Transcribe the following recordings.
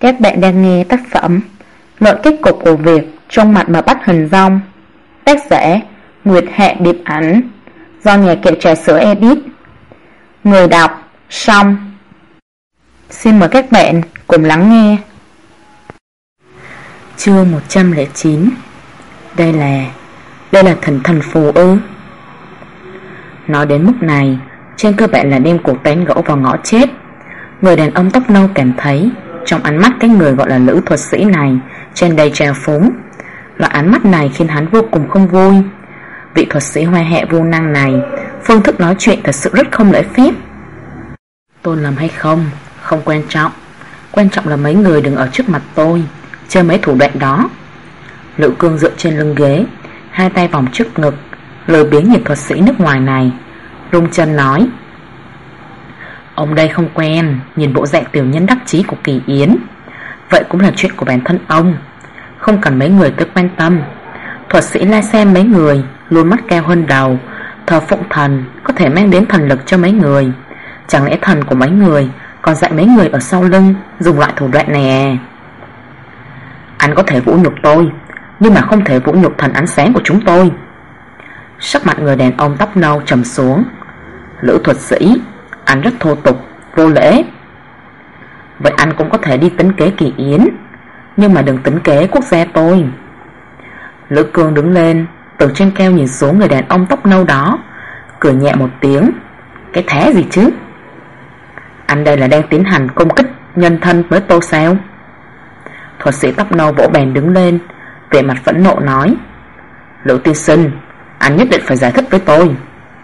Các bạn đang nghe tác phẩm Luận kết cục của việc trong mặt mà bắt hình dong, tác giả Nguyệt Hạ Điệp Ảnh, do nhà kệ trà sữa edit. Người đọc Song. Xin mời các bạn cùng lắng nghe. Chương 109. Đây là thần phù ư? Nói đến mức này, trên cơ bản là đem cuộc tán gẫu vào ngõ chết. Người đàn ông tóc nâu cảm thấy trong ánh mắt cái người gọi là Lữ thuật sĩ này tràn đầy trào phúng. Loại ánh mắt này khiến hắn vô cùng không vui. Vị thuật sĩ hoa hạ vô năng này, phương thức nói chuyện thật sự rất không lễ phép. Tôn lầm hay không quan trọng. Quan trọng là mấy người đừng ở trước mặt tôi chơi mấy thủ đoạn đó. Lữ Cương dựa trên lưng ghế, hai tay vòng trước ngực, lười biếng nhìn thuật sĩ nước ngoài này, rung chân nói: ông đây không quen nhìn bộ dạng tiểu nhân đắc chí của Kỳ Yến. Vậy cũng là chuyện của bản thân ông, không cần mấy người tới quan tâm. Thuật sĩ la xem mấy người luôn mắt cao hơn đầu, thờ phụng thần có thể mang đến thần lực cho mấy người. Chẳng lẽ thần của mấy người còn dạy mấy người ở sau lưng dùng loại thủ đoạn này à? Anh có thể vũ nhục tôi, nhưng mà không thể vũ nhục thần ánh sáng của chúng tôi. Sắc mặt người đàn ông tóc nâu trầm xuống. Lữ thuật sĩ, anh rất thô tục, vô lễ. Vậy anh cũng có thể đi tính kế Kỳ Yến, nhưng mà đừng tính kế quốc gia tôi. Lữ Cương đứng lên, từ trên cao nhìn xuống người đàn ông tóc nâu đó, cười nhẹ một tiếng. Cái thế gì chứ? Anh đây là đang tiến hành công kích nhân thân với tôi sao? Thuật sĩ tóc nâu vỗ bàn đứng lên, vẻ mặt phẫn nộ nói: Lữ tiên sinh, anh nhất định phải giải thích với tôi.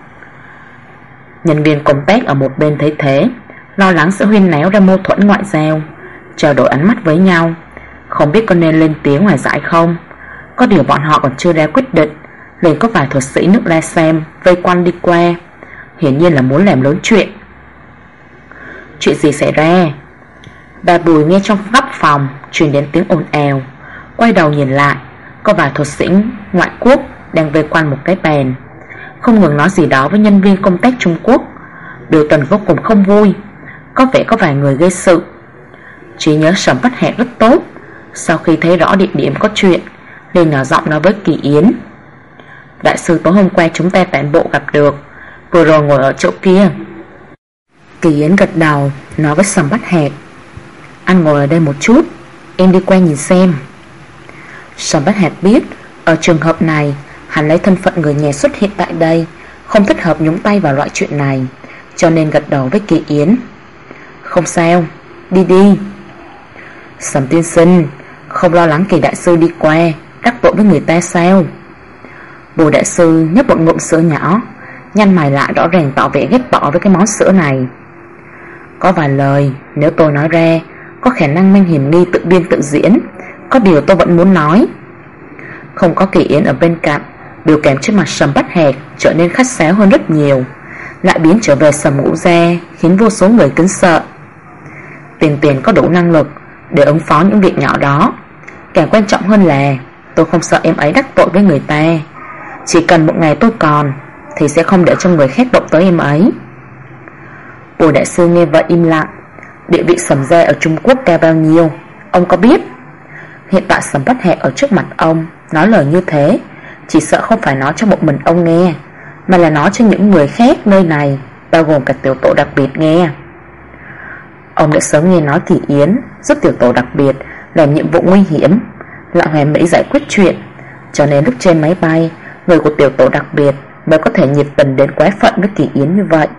Nhân viên công tác ở một bên thấy thế, lo lắng sẽ huyên náo ra mâu thuẫn ngoại giao, trao đổi ánh mắt với nhau, không biết có nên lên tiếng hòa giải không. Có điều bọn họ còn chưa ra quyết định, liền có vài thuật sĩ nước La Xem vây quanh đi qua, hiển nhiên là muốn làm lớn chuyện. Chuyện gì xảy ra? Bà Bùi nghe trong góc phòng truyền đến tiếng ồn ào, quay đầu nhìn lại, có vài thuật sĩ ngoại quốc đang vây quanh một cái bàn, không ngừng nói gì đó với nhân viên công tác Trung Quốc, biểu tình vô cùng không vui. Có vẻ có vài người gây sự. Trí nhớ Sầm Bách Hạc rất tốt, sau khi thấy rõ địa điểm có chuyện, liền nhỏ giọng nói với Kỳ Yến: đại sư tối hôm qua chúng ta tản bộ gặp được, vừa rồi ngồi ở chỗ kia. Kỳ Yến gật đầu, nói với Sầm Bách Hạc: anh ngồi ở đây một chút, em đi qua nhìn xem. Sầm Bách Hạc biết ở trường hợp này hắn lấy thân phận người nhà xuất hiện tại đây, không thích hợp nhúng tay vào loại chuyện này, cho nên gật đầu với Kỳ Yến: không sao, đi đi. Sầm tiên sinh, không lo lắng Kỳ đại sư đi qua đắc tội với người ta sao? Bùi đại sư nhấp một ngụm sữa nhỏ, nhăn mày lại, rõ ràng tỏ vẻ ghét bỏ với cái món sữa này. Có vài lời nếu tôi nói ra có khả năng mang hiểm nghi tự biên tự diễn, có điều tôi vẫn muốn nói. Không có Kỳ Yến ở bên cạnh, biểu cảm trên mặt Sầm Bách Hạc trở nên khách sáo hơn rất nhiều, lại biến trở về Sầm Ngũ Gia, khiến vô số người kính sợ. Tiền có đủ năng lực để ứng phó những việc nhỏ đó. Càng quan trọng hơn là tôi không sợ em ấy đắc tội với người ta. Chỉ cần một ngày tôi còn thì sẽ không để cho người khác động tới em ấy. Bùi đại sư nghe vậy im lặng. Địa vị Sầm gia ở Trung Quốc cao bao nhiêu ông có biết? Hiện tại Sầm Bách Hạc ở trước mặt ông nói lời như thế, chỉ sợ không phải nói cho một mình ông nghe, mà là nói cho những người khác nơi này, bao gồm cả tiểu tổ đặc biệt nghe. Ông đã sớm nghe nói Kỳ Yến giúp tiểu tổ đặc biệt làm nhiệm vụ nguy hiểm, lại hoàn mỹ giải quyết chuyện, cho nên lúc trên máy bay, người của tiểu tổ đặc biệt mới có thể nhiệt tình đến quá phận với Kỳ Yến như vậy.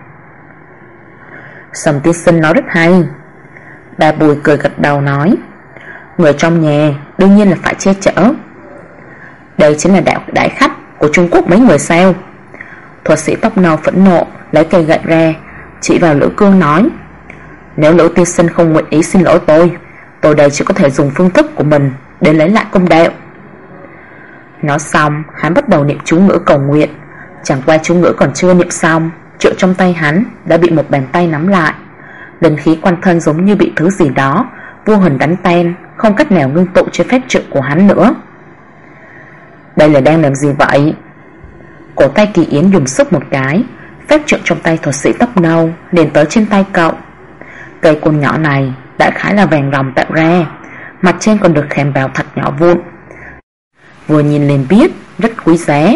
Sầm tiên sinh nói rất hay. Bà Bùi cười gật đầu nói: người trong nhà đương nhiên là phải che chở. Đây chính là đại khách của Trung Quốc mấy người sao? Thuật sĩ tóc nâu phẫn nộ lấy cây gậy ra, chỉ vào Lữ Cương nói: nếu Lữ tiên sinh không nguyện ý xin lỗi tôi đây chỉ có thể dùng phương thức của mình để lấy lại công đạo. Nói xong, hắn bắt đầu niệm chú ngữ cầu nguyện. Chẳng qua chú ngữ còn chưa niệm xong, trượng trong tay hắn đã bị một bàn tay nắm lại. Linh khí quanh thân giống như bị thứ gì đó vô hình đánh tan, không cách nào ngưng tụ trên phép trượng của hắn nữa. Đây là đang làm gì vậy? Cổ tay Kỳ Yến dùng sức một cái, phép trượng trong tay thuật sĩ tóc nâu liền tới trên tay cậu. Cây côn nhỏ này đại khái là vàng ròng tạo ra, mặt trên còn được khảm vào thật nhỏ vụn. Vừa nhìn liền biết rất quý giá.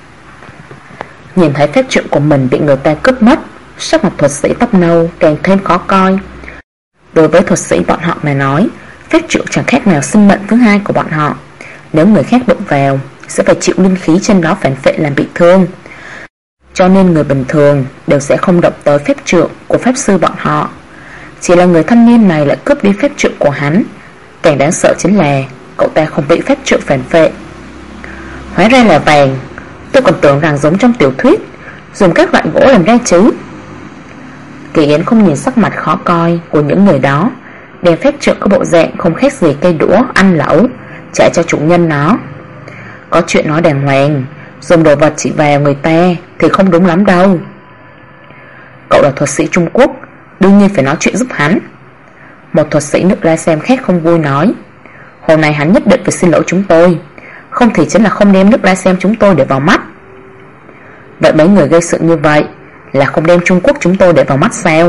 Nhìn thấy phép trượng của mình bị người ta cướp mất, sắc mặt thuật sĩ tóc nâu càng thêm khó coi. Đối với thuật sĩ bọn họ mà nói, phép trượng chẳng khác nào sinh mệnh thứ hai của bọn họ. Nếu người khác đụng vào, sẽ phải chịu linh khí trên đó phản phệ làm bị thương. Cho nên người bình thường đều sẽ không động tới phép trượng của pháp sư bọn họ. Chỉ là người thanh niên này lại cướp đi phép trượng của hắn. Càng đáng sợ chính là cậu ta không bị phép trượng phản phệ. Hóa ra là vàng. Tôi còn tưởng rằng giống trong tiểu thuyết, dùng các loại gỗ làm ra chứ. Kỳ Yến không nhìn sắc mặt khó coi của những người đó, đem phép trượng có bộ dạng không khác gì cây đũa ăn lẩu trả cho chủ nhân nó. Có chuyện nói đàng hoàng, dùng đồ vật chỉ vào người ta thì không đúng lắm đâu. Cậu là thuật sĩ Trung Quốc, đương nhiên phải nói chuyện giúp hắn. Một thuật sĩ nước La Xem khác không vui nói, hôm nay hắn nhất định phải xin lỗi chúng tôi, không thì chính là không đem nước La Xem chúng tôi để vào mắt. Vậy mấy người gây sự như vậy là không đem Trung Quốc chúng tôi để vào mắt sao?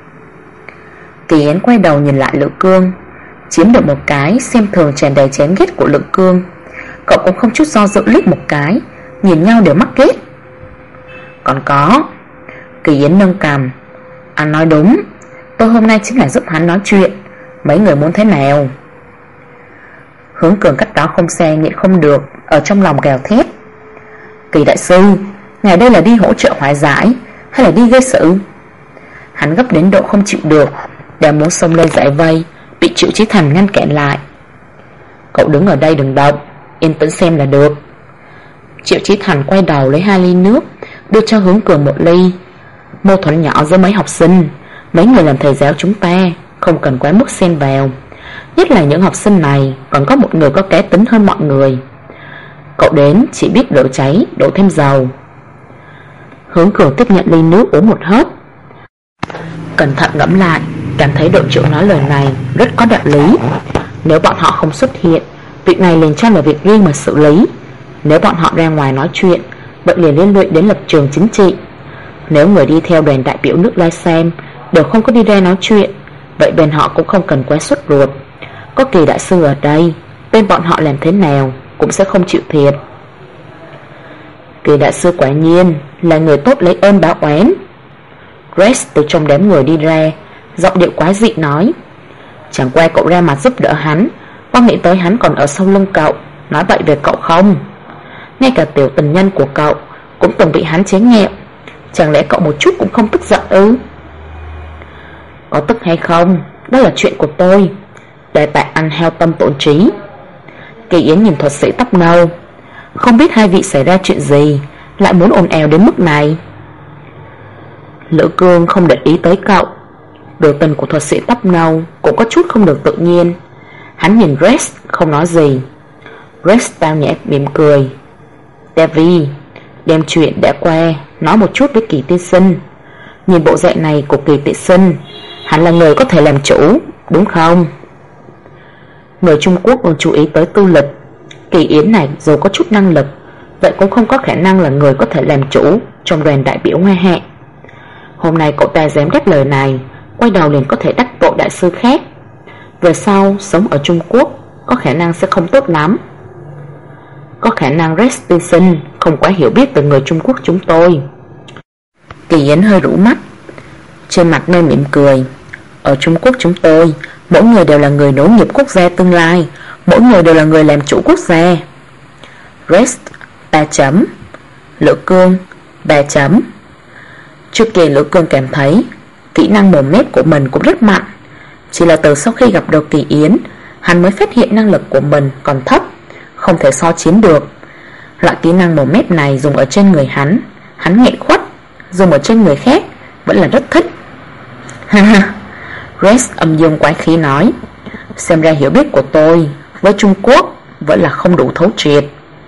Kỳ Yến quay đầu nhìn lại Lữ Cương, chiếm được một cái xem thường tràn đầy chán ghét của Lữ Cương. Cậu cũng không chút do dự liếc một cái, nhìn nhau đều mắc ghét. Còn có, Kỳ Yến nâng cằm, anh nói đúng, tôi hôm nay chính là giúp hắn nói chuyện, mấy người muốn thế nào? Hướng Cường cách đó không xe nhịn không được, ở trong lòng gào thét, Kỳ đại sư, ngài đây là đi hỗ trợ hòa giải hay là đi gây sự? Hắn gấp đến độ không chịu được, đang muốn xông lên giải vây, bị Triệu Chí Thành ngăn cản lại. Cậu đứng ở đây đừng động, yên tĩnh xem là được. Triệu Chí Thành quay đầu lấy 2 ly nước, đưa cho Hướng Cường 1 ly. Mâu thuẫn nhỏ giữa mấy học sinh, mấy người làm thầy giáo chúng ta không cần quá mức xen vào. Nhất là những học sinh này còn có một người có cá tính hơn mọi người. Cậu đến chỉ biết đổ cháy, đổ thêm dầu. Hướng Cường tiếp nhận ly nước uống một hớp, cẩn thận ngẫm lại, cảm thấy đội trưởng nói lời này rất có đạo lý. Nếu bọn họ không xuất hiện, việc này liền cho là việc riêng mà xử lý. Nếu bọn họ ra ngoài nói chuyện, vậy liền liên lụy đến lập trường chính trị. Nếu người đi theo đoàn đại biểu nước Lai Xem đều không có đi ra nói chuyện, vậy bên họ cũng không cần quá sốt ruột. Có Kỳ đại sư ở đây, bên bọn họ làm thế nào cũng sẽ không chịu thiệt. Kỳ đại sư quả nhiên là người tốt lấy ơn báo oán. Rex từ trong đám người đi ra, giọng điệu quái dị nói, chẳng qua cậu ra mặt giúp đỡ hắn, có nghĩ tới hắn còn ở sau lưng cậu nói bậy về cậu không? Ngay cả tiểu tình nhân của cậu cũng từng bị hắn chế nhẹo, chẳng lẽ cậu một chút cũng không tức giận ư? Có tức hay không, đó là chuyện của tôi, để tại ăn heo tâm tổn trí. Kỳ Yến nhìn thuật sĩ tóc nâu, không biết hai vị xảy ra chuyện gì lại muốn ồn ào đến mức này. Lữ Cương không để ý tới cậu. Biểu tình của thuật sĩ tóc nâu cũng có chút không được tự nhiên. Hắn nhìn Rex không nói gì. Rex tao nhã mỉm cười, Davy, đem chuyện đã qua nói một chút với Kỳ tiên sinh. Nhìn bộ dạng này của Kỳ tiên sinh, hắn là người có thể làm chủ, đúng không? Người Trung Quốc luôn chú ý tới tư lịch. Kỳ Yến này dù có chút năng lực, vậy cũng không có khả năng là người có thể làm chủ trong đoàn đại biểu Hoa Hạ. Hôm nay cậu ta dám đáp lời này, quay đầu liền có thể đắc tội đại sư khác. Về sau sống ở Trung Quốc có khả năng sẽ không tốt lắm. Có khả năng Rex Stinson không quá hiểu biết về người Trung Quốc chúng tôi. Kỳ Yến hơi rũ mắt, trên mặt nơi mỉm cười, ở Trung Quốc chúng tôi, mỗi người đều là người nối nghiệp quốc gia tương lai, mỗi người đều là người làm chủ quốc gia. Rex 3 chấm, Lữ Cương 3 chấm. Trước kia Lữ Cương cảm thấy kỹ năng mồm mép của mình cũng rất mạnh, chỉ là từ sau khi gặp được Kỳ Yến, hắn mới phát hiện năng lực của mình còn thấp, không thể so chiến được. Loại kỹ năng mồm mép này dùng ở trên người hắn nghẹn khuất, dùng ở trên người khác vẫn là rất thích. Ha ha. Rex âm dương quái khí nói, xem ra hiểu biết của tôi với Trung Quốc vẫn là không đủ thấu triệt.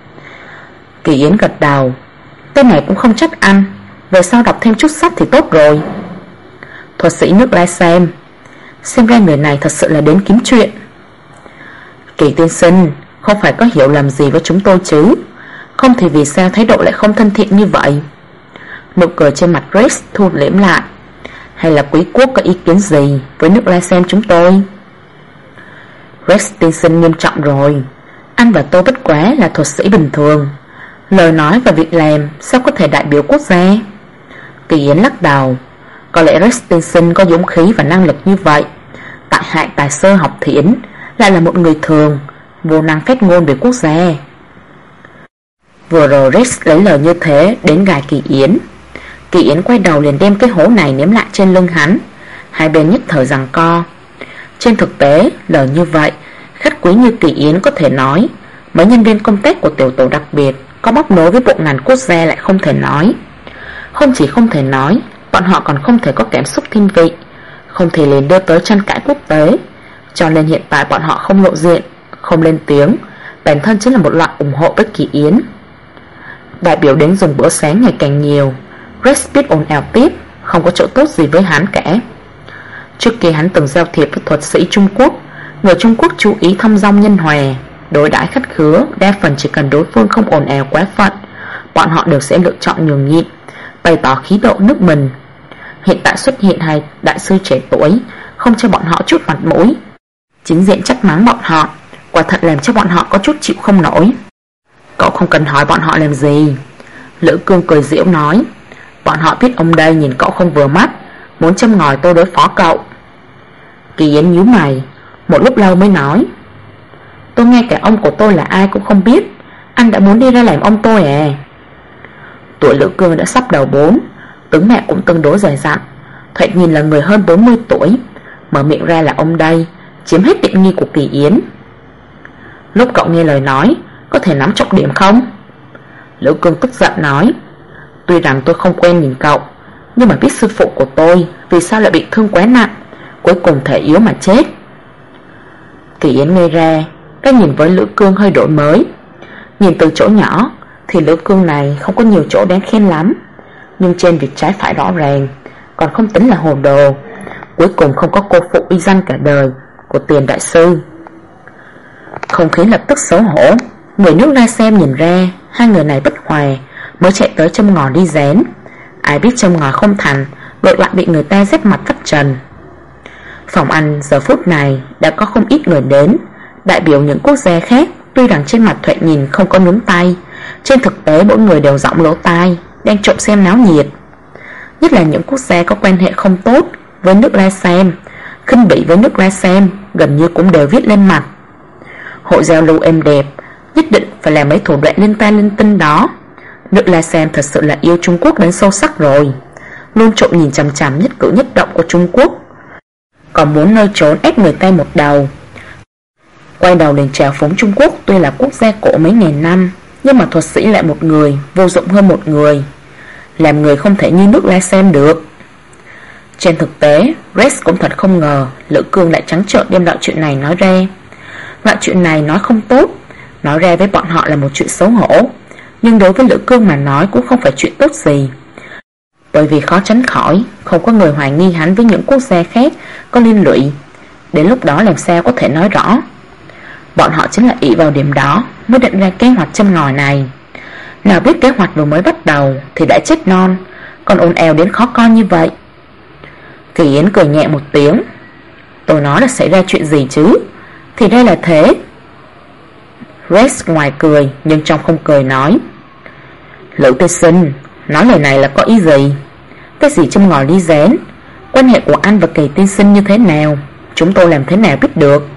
Kỳ Yến gật đầu, tên này cũng không trách ăn, về sau đọc thêm chút sách thì tốt rồi. Thuật sĩ nước Lai xem ra người này thật sự là đến kiếm chuyện. Kỳ tiên sinh, không phải có hiểu lầm gì với chúng tôi chứ? Không thì vì sao thái độ lại không thân thiện như vậy? Nụ cười trên mặt Rex thu liễm lại. Hay là quý quốc có ý kiến gì với nước Lycem chúng tôi? Rex Stinson nghiêm trọng rồi. Anh và tôi bất quá là thuật sĩ bình thường, lời nói và việc làm sao có thể đại biểu quốc gia? Kỳ Yến lắc đầu. Có lẽ Rex Stinson có dũng khí và năng lực như vậy, tại hại tài sơ học thiển, lại là một người thường, vô năng phát ngôn về quốc gia. Vừa rồi Rex lấy lời như thế đến gài Kỳ Yến. Kỳ Yến quay đầu liền đem cái hố này ném lại trên lưng hắn. Hai bên nhất thời giằng co. Trên thực tế, lời như vậy, khách quý như Kỳ Yến có thể nói, mấy nhân viên công tác của tiểu tổ đặc biệt có bóc nối với bộ ngành quốc gia lại không thể nói. Không chỉ không thể nói, bọn họ còn không thể có cảm xúc thiên vị, không thể liền đưa tới tranh cãi quốc tế. Cho nên hiện tại bọn họ không lộ diện, không lên tiếng, bản thân chính là một loại ủng hộ với Kỳ Yến. Đại biểu đến dùng bữa sáng ngày càng nhiều. Rex biết ồn ào tiếp, không có chỗ tốt gì với hắn cả. Trước kia hắn từng giao thiệp với thuật sĩ Trung Quốc. Người Trung Quốc chú ý thăm dong nhân hòa, đối đãi khách khứa, đa phần chỉ cần đối phương không ồn ào quá phận, bọn họ đều sẽ lựa chọn nhường nhịn, bày tỏ khí độ nước mình. Hiện tại xuất hiện hai đại sư trẻ tuổi, không cho bọn họ chút mặt mũi, chính diện trách mắng bọn họ, quả thật làm cho bọn họ có chút chịu không nổi. Cậu không cần hỏi bọn họ làm gì. Lữ Cương cười giễu nói, bọn họ biết ông đây nhìn cậu không vừa mắt, muốn châm ngòi tôi đối phó cậu. Kỳ Yến nhíu mày, một lúc lâu mới nói, tôi nghe cả ông của tôi là ai cũng không biết, anh đã muốn đi ra làm ông tôi à? Tuổi Lữ Cương đã sắp đầu 4, tướng mạo cũng tương đối dày dặn, thoạt nhìn là người hơn 40 tuổi, mở miệng ra là ông đây, chiếm hết tiện nghi của Kỳ Yến. Lúc cậu nghe lời nói, có thể nắm trọng điểm không? Lữ Cương tức giận nói, tuy rằng tôi không quen nhìn cậu, nhưng mà biết sư phụ của tôi vì sao lại bị thương quá nặng, cuối cùng thể yếu mà chết. Kỳ Yến ngây ra, cái nhìn với Lữ Cương hơi đổi mới. Nhìn từ chỗ nhỏ thì Lữ Cương này không có nhiều chỗ đáng khen lắm, nhưng trên việc trái phải rõ ràng, còn không tính là hồ đồ, cuối cùng không có cô phụ uy danh cả đời của Tiền đại sư. Không khí lập tức xấu hổ. Người nước Lycem nhìn ra hai người này bất hòa, mới chạy tới châm ngòi đi rén. Ai biết châm ngòi không thành, ngược lại bị người ta dép mặt vắt trần. Phòng ăn giờ phút này đã có không ít người đến, đại biểu những quốc gia khác. Tuy rằng trên mặt thoạt nhìn không có nhúng tay, trên thực tế mỗi người đều giọng lỗ tai, đang trộm xem náo nhiệt. Nhất là những quốc gia có quan hệ không tốt với nước Lycem, khinh bỉ với nước Lycem, gần như cũng đều viết lên mặt. Hội giao lưu êm đẹp, nhất định phải làm mấy thủ đoạn linh ta linh tinh đó. Nước Lycem thật sự là yêu Trung Quốc đến sâu sắc rồi, luôn trộm nhìn chằm chằm nhất cử nhất động của Trung Quốc, còn muốn nơi trốn ép người ta một đầu. Quay đầu lên trào phúng Trung Quốc tuy là quốc gia cổ mấy ngàn năm, nhưng mà thuật sĩ lại một người, vô dụng hơn một người. Làm người không thể như nước Lycem được. Trên thực tế, Rex cũng thật không ngờ Lữ Cương lại trắng trợn đem loại chuyện này nói ra. Loại chuyện này nói không tốt, nói ra với bọn họ là một chuyện xấu hổ, nhưng đối với Lữ Cương mà nói cũng không phải chuyện tốt gì. Bởi vì khó tránh khỏi, không có người hoài nghi hắn với những quốc gia khác có liên lụy. Đến lúc đó làm sao có thể nói rõ. Bọn họ chính là ỷ vào điểm đó mới định ra kế hoạch châm ngòi này. Nào biết kế hoạch vừa mới bắt đầu thì đã chết non, còn ồn ào đến khó coi như vậy. Kỳ Yến cười nhẹ một tiếng, tôi nói là xảy ra chuyện gì chứ, thì đây là thế. Rex ngoài cười nhưng trong không cười nói, Lữ tiên sinh, nói lời này là có ý gì? Cái gì châm ngòi ly rén? Quan hệ của anh và Kỳ tiên sinh như thế nào? Chúng tôi làm thế nào biết được?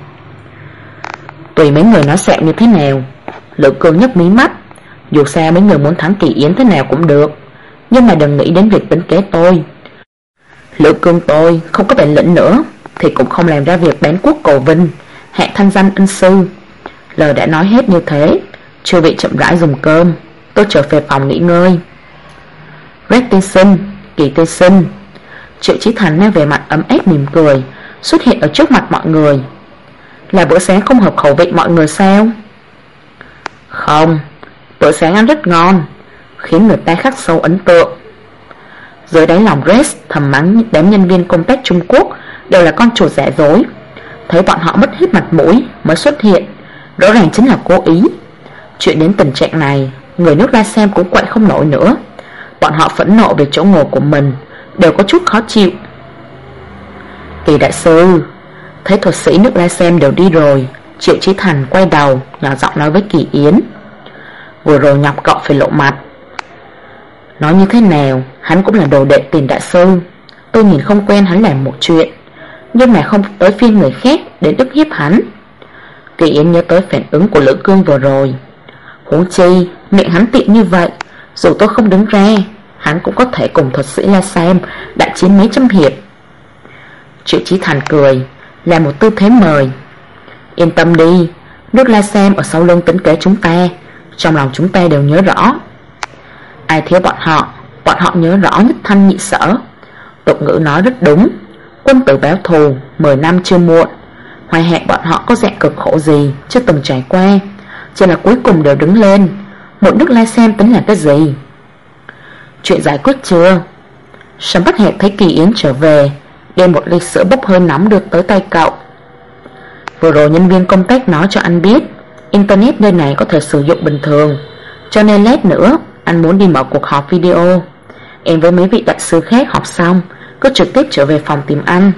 Tùy mấy người nói xạo như thế nào. Lữ Cương nhấc mí mắt, dù sao mấy người muốn thắng Kỳ Yến thế nào cũng được, nhưng mà đừng nghĩ đến việc tính kế tôi. Lữ Cương tôi không có bản lĩnh nữa thì cũng không làm ra việc bán quốc cầu vinh, hạ thanh danh ân sư. Lời đã nói hết như thế, chưa bị chậm rãi dùng cơm, tôi trở về phòng nghỉ ngơi. Red tiên sinh, Kỳ tiên sinh. Triệu Chí Thành mang về mặt ấm áp mỉm cười, xuất hiện ở trước mặt mọi người. Là bữa sáng không hợp khẩu vị mọi người sao? Không, bữa sáng ăn rất ngon, khiến người ta khắc sâu ấn tượng. Dưới đáy lòng Rex thầm mắng đám nhân viên công tác Trung Quốc đều là con chuột giả dối. Thấy bọn họ mất hết mặt mũi mới xuất hiện, rõ ràng chính là cố ý. Chuyện đến tình trạng này, người nước Lycem cũng quậy không nổi nữa. Bọn họ phẫn nộ về chỗ ngồi của mình, đều có chút khó chịu, Kỳ đại sư. Thấy thuật sĩ nước La Xem đều đi rồi, Triệu Chí Thành quay đầu nhỏ giọng nói với Kỳ Yến: vừa rồi nhọc cậu phải lộ mặt. Nói như thế nào, hắn cũng là đồ đệ Tiền đại sư. Tôi nhìn không quen hắn làm một chuyện, nhưng mà không tới phiên người khác đến ức hiếp hắn. Kỳ Yến nhớ tới phản ứng của Lữ Cương vừa rồi. Huống chi miệng hắn tiện như vậy, dù tôi không đứng ra, hắn cũng có thể cùng thuật sĩ La Xem đại chiến mấy trăm hiệp. Triệu Chí Thành cười, làm một tư thế mời: yên tâm đi, nước La Xem ở sau lưng tính kế chúng ta, trong lòng chúng ta đều nhớ rõ. Ai thiếu bọn họ nhớ rõ nhất thanh nhị sở. Tục ngữ nói rất đúng, quân tử báo thù 10 năm chưa muộn. Hoài hạn bọn họ có dạng cực khổ gì chưa từng trải qua, chỉ là cuối cùng đều đứng lên. Một nước La Xem tính là cái gì? Chuyện giải quyết chưa? Sầm Bất Hẹt thấy Kỳ Yến trở về, đem một ly sữa bốc hơi nóng được tới tay cậu. Vừa rồi nhân viên công tác nói cho anh biết internet nơi này có thể sử dụng bình thường, cho nên lát nữa anh muốn đi mở cuộc họp video. Em với mấy vị đại sư khác họp xong cứ trực tiếp trở về phòng tìm anh.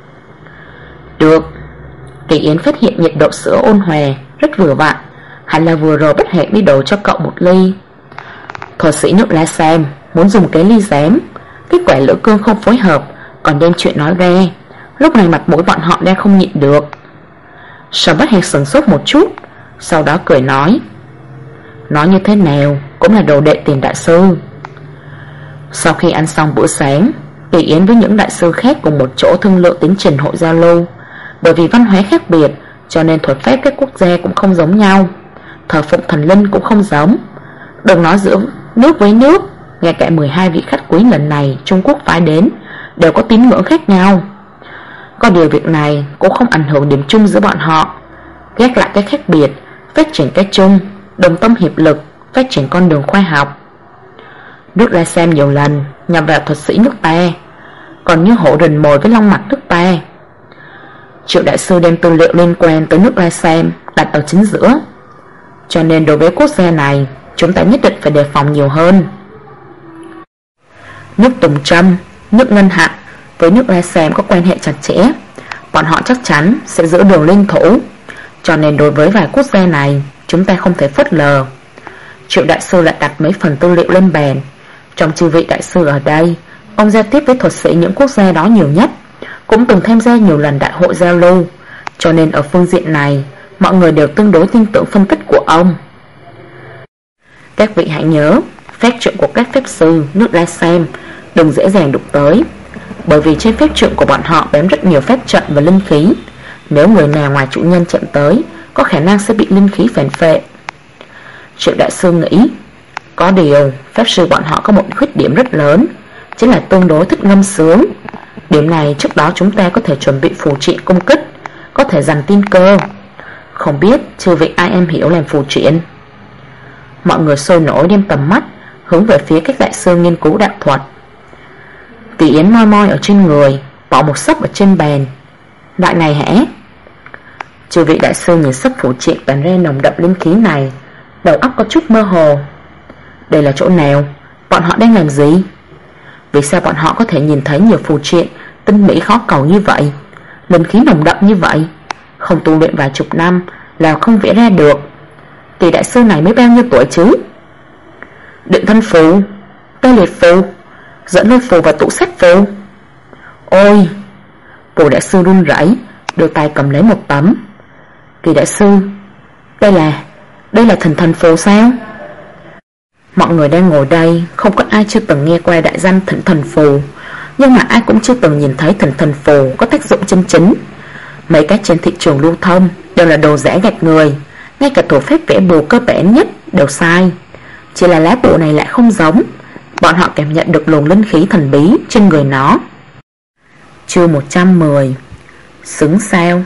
Được. Kỳ Yến phát hiện nhiệt độ sữa ôn hòa rất vừa vặn, hẳn là vừa rồi Bất Hẹn đi đổ cho cậu một ly. Thuật sĩ nước La Xem muốn dùng cái ly giám, kết quả Lữ Cương không phối hợp, còn đem chuyện nói ra. Lúc này mặt mũi bọn họ đang không nhịn được. Sở Bất Hẹn sửng sốt một chút, sau đó cười nói như thế nào cũng là đồ đệ Tiền đại sư. Sau khi ăn xong bữa sáng, Kỳ Yến với những đại sư khác cùng một chỗ thương lượng tiến trình hội giao lưu. Bởi vì văn hóa khác biệt, cho nên thuật pháp các quốc gia cũng không giống nhau, thờ phụng thần linh cũng không giống. Đừng nói giữa nước với nước, ngay cả 12 vị khách quý lần này Trung Quốc phái đến đều có tín ngưỡng khác nhau. Có điều việc này cũng không ảnh hưởng điểm chung giữa bọn họ. Gác lại cái khác biệt, phát triển cái chung, đồng tâm hiệp lực, phát triển con đường khoa học. Nước La Xem nhiều lần nhằm vào thuật sĩ nước ta, còn như hổ rình mồi với long mạch nước ta. Triệu đại sư đem tư liệu liên quan tới nước La Xem đặt ở chính giữa, cho nên đối với quốc gia này chúng ta nhất định phải đề phòng nhiều hơn. Nước Tùng Trâm, nước Ngân Hạnh với nước La Xem có quan hệ chặt chẽ, bọn họ chắc chắn sẽ giữ đường linh thủ, cho nên đối với vài quốc gia này chúng ta không thể phớt lờ. Triệu đại sư lại đặt mấy phần tư liệu lên bàn. Trong chư vị đại sư ở đây, ông giao tiếp với thuật sĩ những quốc gia đó nhiều nhất, cũng từng tham gia nhiều lần đại hội giao lưu, cho nên ở phương diện này mọi người đều tương đối tin tưởng phân tích của ông. Các vị hãy nhớ, phép trượng của các phép sư nước La Xem đừng dễ dàng đụng tới, bởi vì trên phép trượng của bọn họ bám rất nhiều phép trận và linh khí. Nếu người nào ngoài chủ nhân chạm tới, có khả năng sẽ bị linh khí phản phệ. Triệu đại sư nghĩ, có điều phép sư bọn họ có một khuyết điểm rất lớn, chính là tương đối thích ngâm sướng. Điểm này trước đó chúng ta có thể chuẩn bị phù triện công kích, có thể dằn tin cơ. Không biết chư vị ai em hiểu làm phù triện? Mọi người sôi nổi đem tầm mắt hướng về phía các đại sư nghiên cứu đạo thuật. Kỳ Yến moi moi ở trên người, bỏ một sấp ở trên bàn. Đại này hả? Chư vị đại sư nhìn sấp phù triện tản ra nồng đậm linh khí này, đầu óc có chút mơ hồ. Đây là chỗ nào? Bọn họ đang làm gì? Vì sao bọn họ có thể nhìn thấy nhiều phù triện tinh mỹ khó cầu như vậy, linh khí nồng đậm như vậy? Không tu luyện vài chục năm là không vẽ ra được. Kỳ đại sư này mới bao nhiêu tuổi chứ? Định thân phù, tê liệt phù, dẫn lôi phù và tụ sách phù. Ôi! Bồ đại sư run rẩy, đưa tay cầm lấy một tấm. Kỳ đại sư, đây là thỉnh thần phù sao? Mọi người đang ngồi đây không có ai chưa từng nghe qua đại danh thỉnh thần phù, nhưng mà ai cũng chưa từng nhìn thấy thỉnh thần phù có tác dụng chân chính. Mấy cái trên thị trường lưu thông đều là đồ giả gạt người, ngay cả thủ phép vẽ bùa cơ bản nhất đều sai. Chỉ là lá bùa này lại không giống, bọn họ cảm nhận được luồng linh khí thần bí trên người nó. Chương 110. Xứng sao?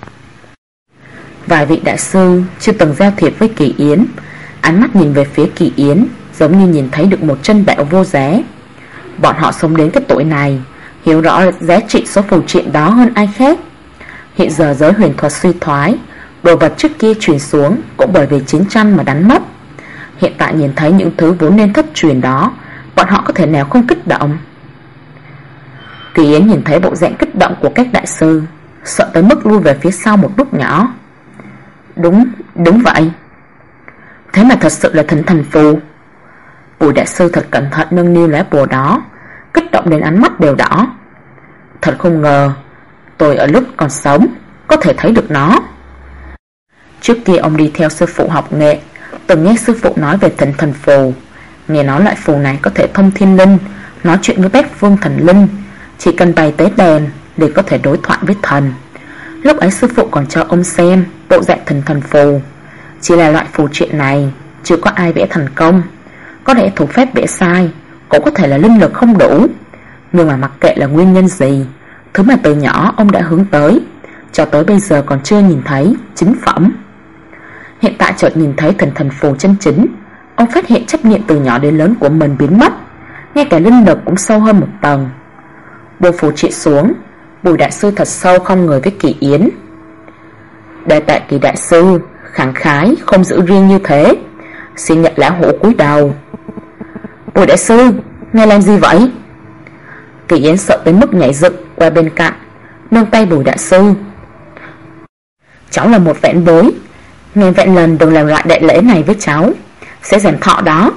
Vài vị đại sư chưa từng giao thiệp với Kỳ Yến, ánh mắt nhìn về phía Kỳ Yến giống như nhìn thấy được một chân bảo vô giá. Bọn họ sống đến cái tuổi này, hiểu rõ giá trị số phù triện đó hơn ai khác. Hiện giờ giới huyền thuật suy thoái, đồ vật trước kia truyền xuống cũng bởi vì chiến tranh mà đánh mất. Hiện tại nhìn thấy những thứ vốn nên thất truyền đó, bọn họ có thể nào không kích động? Kỳ Yến nhìn thấy bộ dạng kích động của các đại sư, sợ tới mức lui về phía sau một bước nhỏ. Đúng vậy. Thế mà thật sự là Thỉnh Thần Phù. Bùi đại sư thật cẩn thận nâng niu lá bùa đó, kích động đến ánh mắt đều đỏ. Thật không ngờ tôi ở lúc còn sống có thể thấy được nó. Trước kia ông đi theo sư phụ học nghệ, từng nghe sư phụ nói về Thỉnh Thần Phù, nghe nói loại phù này có thể thông thiên linh, nói chuyện với bát phương thần linh, chỉ cần bày tế đèn để có thể đối thoại với thần. Lúc ấy sư phụ còn cho ông xem bộ dạng Thỉnh Thần Phù. Chỉ là loại phù triện này chưa có ai vẽ thành công, có lẽ thủ phép vẽ sai, cũng có thể là linh lực không đủ. Nhưng mà mặc kệ là nguyên nhân gì, thứ mà từ nhỏ ông đã hướng tới, cho tới bây giờ còn chưa nhìn thấy chính phẩm. Hiện tại chợt nhìn thấy Thỉnh Thần Phù chân chính, ông phát hiện chấp niệm từ nhỏ đến lớn của mình biến mất, ngay cả linh lực cũng sâu hơn một tầng. Buông phù triện xuống, Bùi đại sư thật sâu không người với Kỳ Yến. Đại tại Kỳ đại sư khẳng khái không giữ riêng như thế, xin nhận lão hổ cúi đầu. Bùi đại sư, ngài làm gì vậy? Kỳ Yến sợ tới mức nhảy dựng qua bên cạnh, nâng tay Bùi đại sư. Cháu là một vẹn bối, ngàn vẹn lần đừng làm loại đại lễ này với cháu, sẽ giảm thọ đó.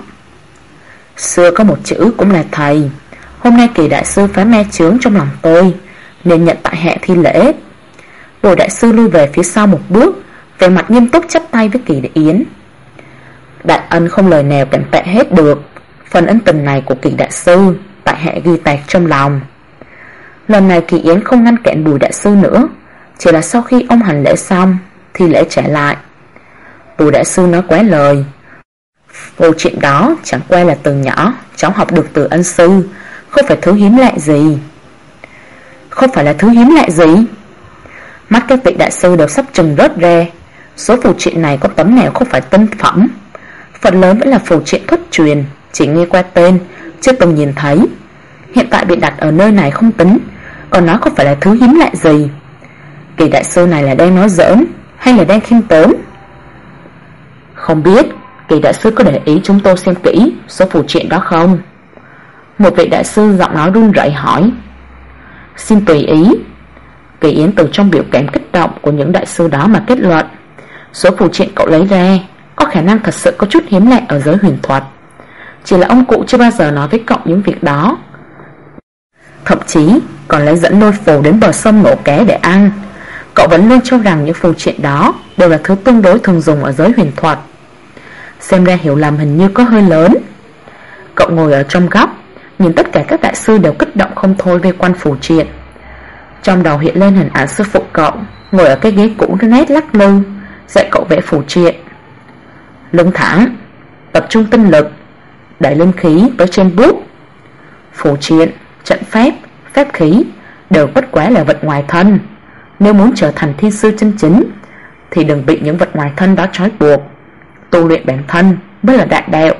Xưa có một chữ cũng là thầy, hôm nay Kỳ đại sư phá ma chướng trong lòng tôi, nên nhận tại hạ thi lễ. Bùi đại sư lui về phía sau một bước, về mặt nghiêm túc chắp tay với Kỳ Yến. Đại ân không lời nào cảm tạ hết được, phần ân tình này của Kỳ đại sư tại hạ ghi tạc trong lòng. Lần này Kỳ Yến không ngăn cản Bùi đại sư nữa, chỉ là sau khi ông hành lễ xong thì lễ trả lại. Bùi đại sư nói quá lời, vô chuyện đó chẳng qua là từ nhỏ cháu học được từ ân sư, không phải thứ hiếm lạ gì. Không phải là thứ hiếm lạ gì? Mắt các vị đại sư đều sắp trừng rớt ra. Số phù triện này có tấm nào không phải tinh phẩm, phần lớn vẫn là phù triện thất truyền, chỉ nghe qua tên, chưa từng nhìn thấy. Hiện tại bị đặt ở nơi này không tính, còn nói không phải là thứ hiếm lạ gì. Kỳ đại sư này là đang nói giỡn hay là đang khiêm tốn? Không biết Kỳ đại sư có để ý chúng tôi xem kỹ số phù triện đó không? Một vị đại sư giọng nói run rẩy hỏi. Xin tùy ý. Kỳ Yến từ trong biểu cảm kích động của những đại sư đó mà kết luận, số phù triện cậu lấy ra có khả năng thật sự có chút hiếm lạ ở giới huyền thuật, chỉ là ông cụ chưa bao giờ nói với cậu những việc đó. Thậm chí còn lấy dẫn lôi phù đến bờ sông nổ cá để ăn. Cậu vẫn luôn cho rằng những phù triện đó đều là thứ tương đối thường dùng ở giới huyền thuật. Xem ra hiểu lầm hình như có hơi lớn. Cậu ngồi ở trong góc, nhìn tất cả các đại sư đều kích động không thôi về quan phù triện. Trong đầu hiện lên hình ảnh sư phụ cậu ngồi ở cái ghế cũ nét lắc lư, dạy cậu vẽ phù triện. Lưng thẳng, tập trung tinh lực, đẩy linh khí tới trên bút. Phù triện, trận pháp, phép khí đều bất quá là vật ngoài thân. Nếu muốn trở thành thiên sư chân chính thì đừng bị những vật ngoài thân đó trói buộc. Tu luyện bản thân mới là đại đạo.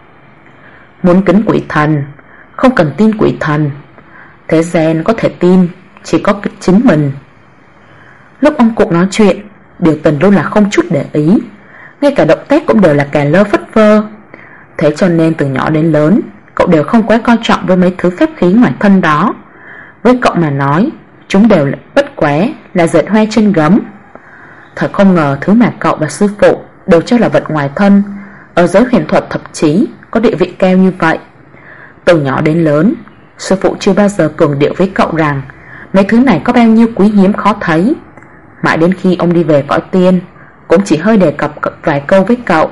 Muốn kính quỷ thần, không cần tin quỷ thần. Thế gian có thể tin chỉ có chính mình. Lúc ông cụ nói chuyện, Điều Tình luôn là không chút để ý, ngay cả động tác cũng đều là cà lơ phất phơ. Thế cho nên từ nhỏ đến lớn, cậu đều không quá coi trọng với mấy thứ phép khí ngoài thân đó. Với cậu mà nói, chúng đều là bất quá là dệt hoa trên gấm. Thật không ngờ thứ mà cậu và sư phụ đều cho là vật ngoài thân, ở giới huyền thuật thậm chí có địa vị cao như vậy. Từ nhỏ đến lớn, sư phụ chưa bao giờ cường điệu với cậu rằng mấy thứ này có bao nhiêu quý hiếm khó thấy. Mãi đến khi ông đi về cõi tiên, cũng chỉ hơi đề cập vài câu với cậu.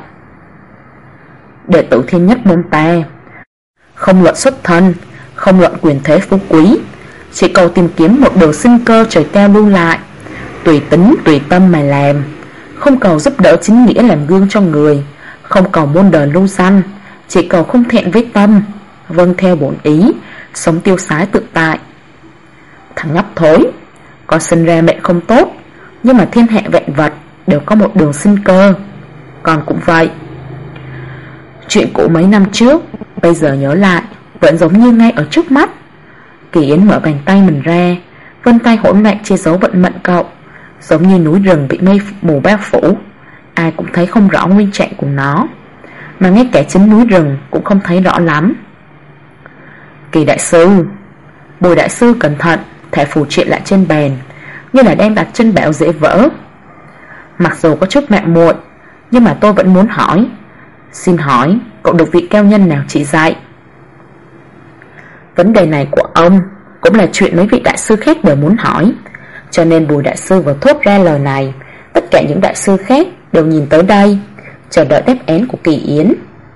Đệ tử thiên nhất môn ta, không luận xuất thân, không luận quyền thế phú quý, chỉ cầu tìm kiếm một đường sinh cơ trời cao lưu lại, tùy tính tùy tâm mà làm, không cầu giúp đỡ chính nghĩa làm gương cho người, không cầu muôn đời lưu danh, chỉ cầu không thẹn với tâm, vâng theo bổn ý, sống tiêu sái tự tại. Thằng nhóc thối, con sinh ra mệnh không tốt, nhưng mà thiên hạ vạn vật đều có một đường sinh cơ. Con cũng vậy. Chuyện cũ mấy năm trước, bây giờ nhớ lại vẫn giống như ngay ở trước mắt. Kỳ Yến mở bàn tay mình ra, vân tay hỗn loạn che giấu vận mệnh cậu, giống như núi rừng bị mây mù bao phủ, ai cũng thấy không rõ nguyên trạng của nó, mà ngay cả chính núi rừng cũng không thấy rõ lắm. Kỳ đại sư, Bùi đại sư cẩn thận thẻ phù triện lại trên bàn, như là đang đặt chân bẻo dễ vỡ. Mặc dù có chút mạo muội, nhưng mà tôi vẫn muốn hỏi. Xin hỏi, cậu được vị cao nhân nào chỉ dạy? Vấn đề này của ông cũng là chuyện mấy vị đại sư khác đều muốn hỏi, cho nên Bùi đại sư vừa thốt ra lời này, tất cả những đại sư khác đều nhìn tới đây, chờ đợi đáp án của Kỳ Yến.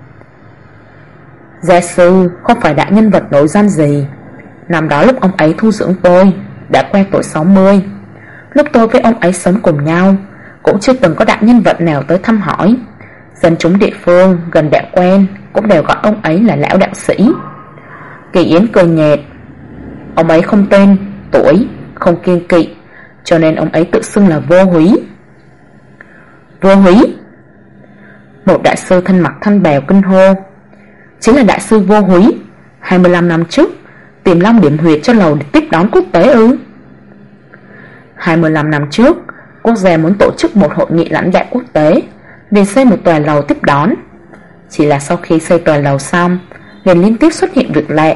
Gia sư không phải đại nhân vật nổi danh gì. Năm đó lúc ông ấy thu dưỡng tôi, đã qua tuổi 60. Lúc tôi với ông ấy sống cùng nhau, cũng chưa từng có đại nhân vật nào tới thăm hỏi. Dân chúng địa phương gần đạo quen cũng đều gọi ông ấy là lão đạo sĩ. Kỳ Yến cười nhạt. Ông ấy không tên, tuổi, không kiêng kỵ, cho nên ông ấy tự xưng là Vô Húy. Vô Húy? Một đại sư thân mặc thanh bào kinh hô. Chính là đại sư Vô Húy, 25 năm trước tìm long điểm huyệt cho lầu để tiếp đón quốc tế ư? 25 năm trước, quốc gia muốn tổ chức một hội nghị lãnh đạo quốc tế để xây một tòa lầu tiếp đón. Chỉ là sau khi xây tòa lầu xong, liền liên tiếp xuất hiện việc lạ,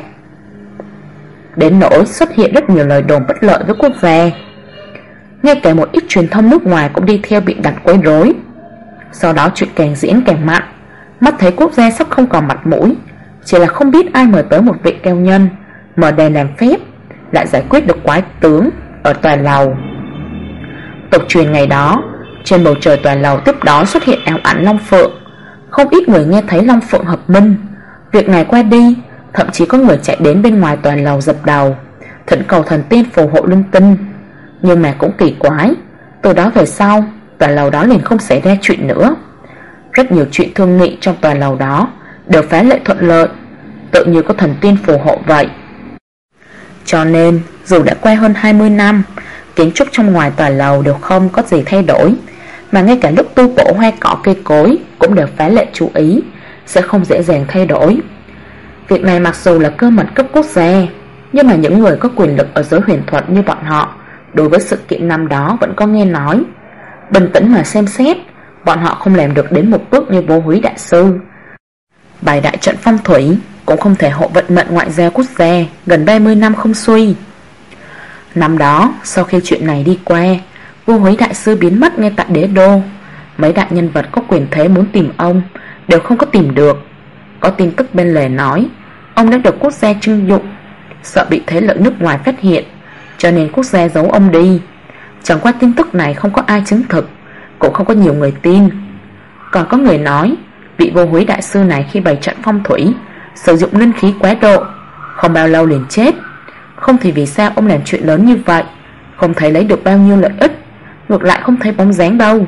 đến nỗi xuất hiện rất nhiều lời đồn bất lợi với quốc gia. Ngay cả một ít truyền thông nước ngoài cũng đi theo bị đặt quấy rối. Sau đó chuyện càng diễn càng mạnh, mắt thấy quốc gia sắp không còn mặt mũi. Chỉ là không biết ai mời tới một vị cao nhân, mở đèn làm phép, lại giải quyết được quái tướng ở tòa lầu. Tục truyền ngày đó, trên bầu trời tòa lầu tiếp đó xuất hiện ảo ảnh long phượng. Không ít người nghe thấy long phượng hợp minh. Việc này qua đi, thậm chí có người chạy đến bên ngoài tòa lầu dập đầu, thỉnh cầu thần tiên phù hộ linh tinh. Nhưng mà cũng kỳ quái, từ đó về sau, tòa lầu đó liền không xảy ra chuyện nữa. Rất nhiều chuyện thương nghị trong tòa lầu đó đều phá lệ thuận lợi, tự như có thần tiên phù hộ vậy. Cho nên, dù đã qua hơn 20 năm, kiến trúc trong ngoài tòa lầu đều không có gì thay đổi, mà ngay cả lúc tu bổ hoa cỏ cây cối cũng đều phá lệ chú ý, sẽ không dễ dàng thay đổi. Việc này mặc dù là cơ mật cấp quốc gia, nhưng mà những người có quyền lực ở giới huyền thuật như bọn họ đối với sự kiện năm đó vẫn có nghe nói. Bình tĩnh mà xem xét, bọn họ không làm được đến một bước như Vô Húy đại sư. Bài đại trận phong thủy cũng không thể hộ vận mệnh ngoại giao quốc gia gần 30 năm không suy. Năm đó, sau khi chuyện này đi qua, Vô Húy đại sư biến mất ngay tại đế đô. Mấy đại nhân vật có quyền thế muốn tìm ông đều không có tìm được. Có tin tức bên lề nói ông đã được quốc gia trưng dụng, sợ bị thế lực nước ngoài phát hiện, cho nên quốc gia giấu ông đi. Chẳng qua tin tức này không có ai chứng thực, cũng không có nhiều người tin. Còn có người nói vị Vô Húy đại sư này khi bày trận phong thủy sử dụng linh khí quá độ, không bao lâu liền chết. Không thì vì sao ông làm chuyện lớn như vậy, không thấy lấy được bao nhiêu lợi ích, ngược lại không thấy bóng dáng đâu.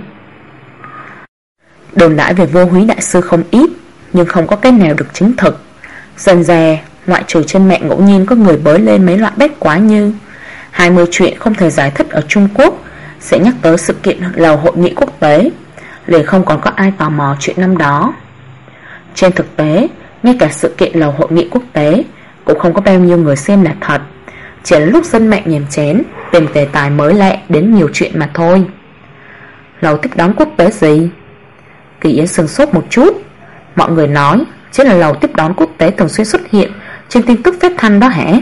Đồn đại về Vô Húy đại sư không ít, nhưng không có cái nào được chứng thực. Dần dà, ngoại trừ trên mạng ngẫu nhiên có người bới lên mấy loại bách quá như 20 chuyện không thể giải thích ở Trung Quốc, sẽ nhắc tới sự kiện lầu hội nghị quốc tế, liền không còn có ai tò mò chuyện năm đó. Trên thực tế, ngay cả sự kiện lầu hội nghị quốc tế cũng không có bao nhiêu người xem là thật, chỉ là lúc dân mạng nhàm chán tìm đề tài mới lạ đến nhiều chuyện mà thôi. Lầu tiếp đón quốc tế gì? Kỳ Yến sừng sốt một chút. Mọi người nói chính là lầu tiếp đón quốc tế thường xuyên xuất hiện trên tin tức phát thanh đó hả?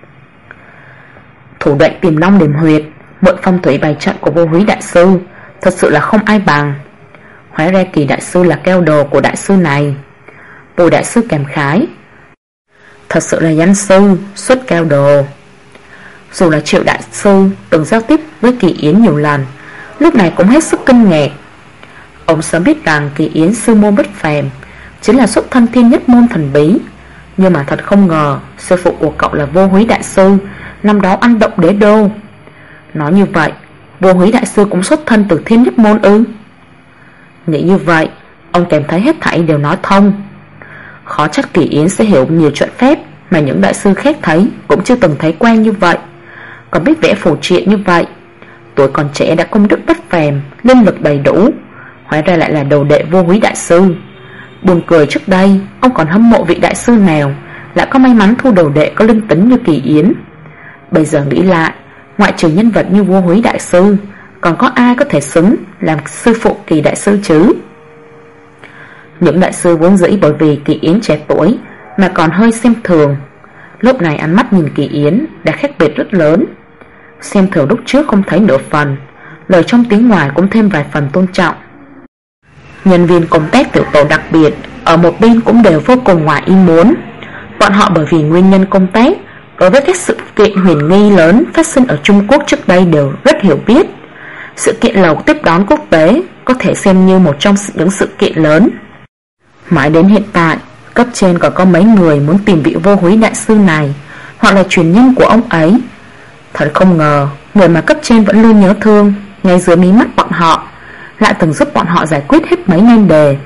Thủ đoạn tìm long điểm huyệt, mượn phong thủy bày trận của Vô Húy đại sư thật sự là không ai bằng. Hóa ra Kỳ đại sư là keo đồ của đại sư này. Bùi đại sư cảm khái. Thật sự là danh sư xuất keo đồ. Dù là Triệu đại sư từng giao tiếp với Kỳ Yến nhiều lần, lúc này cũng hết sức kinh ngạc. Ông sớm biết rằng Kỳ Yến sư môn bất phàm, chính là xuất thân thiên nhất môn thần bí, nhưng mà thật không ngờ sư phụ của cậu là Vô Húy đại sư, năm đó ăn động đế đô. Nói như vậy, Vô Húy đại sư cũng xuất thân từ thiên nhất môn ư? Nghĩ như vậy, ông cảm thấy hết thảy đều nói thông. Khó trách Kỳ Yến sẽ hiểu nhiều chuyện phép mà những đại sư khác thấy cũng chưa từng thấy qua như vậy, còn biết vẽ phù triện như vậy. Tuổi còn trẻ đã công đức bất phàm, linh lực đầy đủ, hóa ra lại là đồ đệ Vô Húy đại sư. Buồn cười, trước đây ông còn hâm mộ vị đại sư nào lại có may mắn thu đồ đệ có linh tính như Kỳ Yến. Bây giờ nghĩ lại, ngoại trừ nhân vật như Vô Húy đại sư, còn có ai có thể xứng làm sư phụ Kỳ đại sư chứ? Những đại sư vốn dĩ bởi vì Kỳ Yến trẻ tuổi mà còn hơi xem thường, Lúc này ánh mắt nhìn Kỳ Yến đã khác biệt rất lớn. Xem thường lúc trước không thấy nửa phần, lời trong tiếng ngoài cũng thêm vài phần tôn trọng. Nhân viên công tác tiểu tổ đặc biệt ở một bên cũng đều vô cùng ngoài ý muốn. Bọn họ bởi vì nguyên nhân công tác đối với các sự kiện huyền nghi lớn phát sinh ở Trung Quốc trước đây đều rất hiểu biết. Sự kiện lầu tiếp đón quốc tế có thể xem như một trong những sự kiện lớn. Mãi đến hiện tại, cấp trên còn có mấy người muốn tìm vị Vô Húy đại sư này, hoặc là truyền nhân của ông ấy. Thật không ngờ, người mà cấp trên vẫn luôn nhớ thương, ngay dưới mí mắt bọn họ, lại từng giúp bọn họ giải quyết hết mấy nan đề.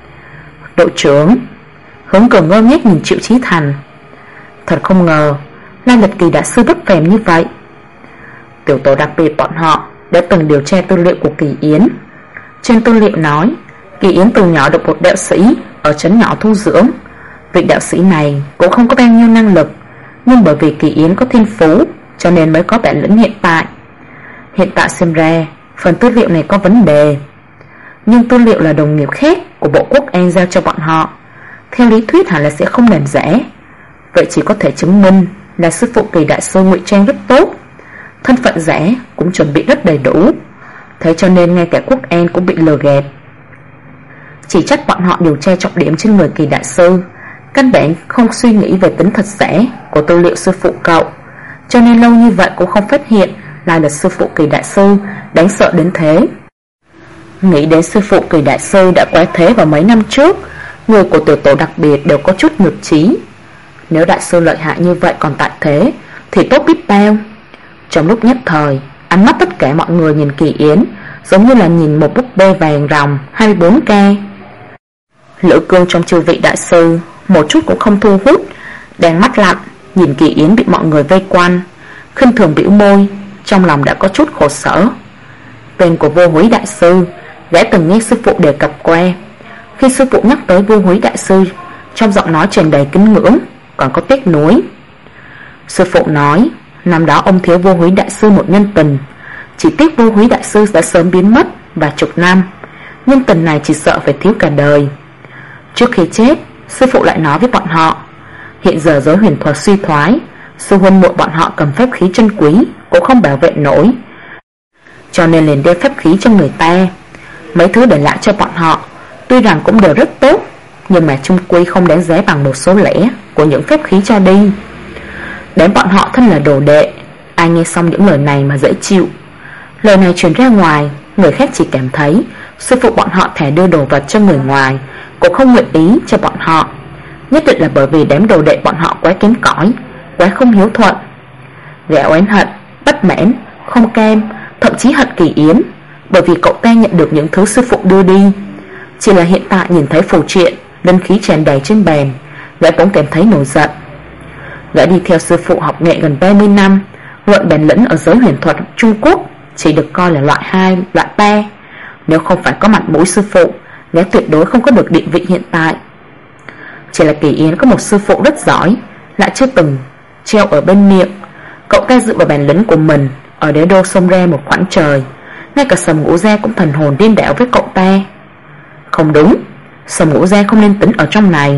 Đội trưởng, Hướng Cường ngơ ngác nhìn Triệu Chí Thành. Thật không ngờ, lai lịch Kỳ đại sư bất phàm như vậy. Tiểu tổ đặc biệt bọn họ đã từng điều tra tư liệu của Kỳ Yến. Trên tư liệu nói, Kỳ Yến từ nhỏ được một đạo sĩ ở trấn nhỏ thu dưỡng. Vị đạo sĩ này cũng không có bao nhiêu năng lực, nhưng bởi vì Kỳ Yến có thiên phú cho nên mới có bản lĩnh hiện tại. Hiện tại xem ra phần tư liệu này có vấn đề, nhưng tư liệu là đồng nghiệp khác của Bộ Quốc an giao cho bọn họ, theo lý thuyết hẳn là sẽ không làm giả. Vậy chỉ có thể chứng minh là sư phụ Kỳ đại sư ngụy trang rất tốt, thân phận giả cũng chuẩn bị rất đầy đủ. Thế cho nên ngay cả Quốc an cũng bị lừa gạt. Chỉ trách bọn họ điều tra trọng điểm trên người Kỳ đại sư, căn bản không suy nghĩ về tính thật giả của tư liệu sư phụ cậu, cho nên lâu như vậy cũng không phát hiện là sư phụ Kỳ đại sư đáng sợ đến thế. Nghĩ đến sư phụ Kỳ đại sư đã quá thế vào mấy năm trước, người của tiểu tổ đặc biệt đều có chút nhược trí. Nếu đại sư lợi hại như vậy còn tại thế thì tốt biết bao. Trong lúc nhất thời, ánh mắt tất cả mọi người nhìn Kỳ Yến giống như là nhìn một búp bê vàng ròng 24K. Lữ Cương trong chư vị đại sư một chút cũng không thu hút, đang mắt lạnh nhìn Kỳ Yến bị mọi người vây quanh, khinh thường bĩu môi, trong lòng đã có chút khổ sở. Tên của Vô Húy đại sư đã từng nghe sư phụ đề cập qua. Khi sư phụ nhắc tới Vô Húy đại sư, trong giọng nói tràn đầy kính ngưỡng, còn có tiếc nuối. Sư phụ nói, năm đó ông thiếu Vô Húy đại sư một nhân tình, chỉ tiếc Vô Húy đại sư đã sớm biến mất vài chục năm, nhân tình này chỉ sợ phải thiếu cả đời. Trước khi chết, sư phụ lại nói với bọn họ, hiện giờ giới huyền thuật suy thoái, sư huynh muội bọn họ cầm phép khí chân quý cũng không bảo vệ nổi, cho nên liền đem phép khí cho người ta. Mấy thứ để lại cho bọn họ tuy rằng cũng đều rất tốt, nhưng mà chung quy không đáng giá bằng một số lẻ của những phép khí cho đi. Đến bọn họ thân là đồ đệ, ai nghe xong những lời này mà dễ chịu. Lời này truyền ra ngoài, người khác chỉ cảm thấy sư phụ bọn họ thẻ đưa đồ vật cho người ngoài, cũng không nguyện ý cho bọn họ. Nhất định là bởi vì đám đồ đệ bọn họ quá kém cỏi, quá không hiếu thuận. Gã oán hận, bất mãn, không cam, thậm chí hận Kỳ Yến, bởi vì cậu ta nhận được những thứ sư phụ đưa đi. Chỉ là hiện tại nhìn thấy phù triện, linh khí tràn đầy trên bàn, gã cũng cảm thấy nổi giận. Gã đi theo sư phụ học nghệ gần 30 năm, luận bản lĩnh ở giới huyền thuật Trung Quốc chỉ được coi là loại 2, loại 3. Nếu không phải có mặt mũi sư phụ, gã tuyệt đối không có được địa vị hiện tại. Chỉ là Kỳ Yến có một sư phụ rất giỏi, lại chưa từng treo ở bên miệng. Cậu ta dựa vào bản lĩnh của mình ở đế đô xông ra một khoảng trời, ngay cả Sầm Ngũ Gia cũng thần hồn điên đảo với cậu ta. Không đúng, Sầm Ngũ Gia không nên tính ở trong này.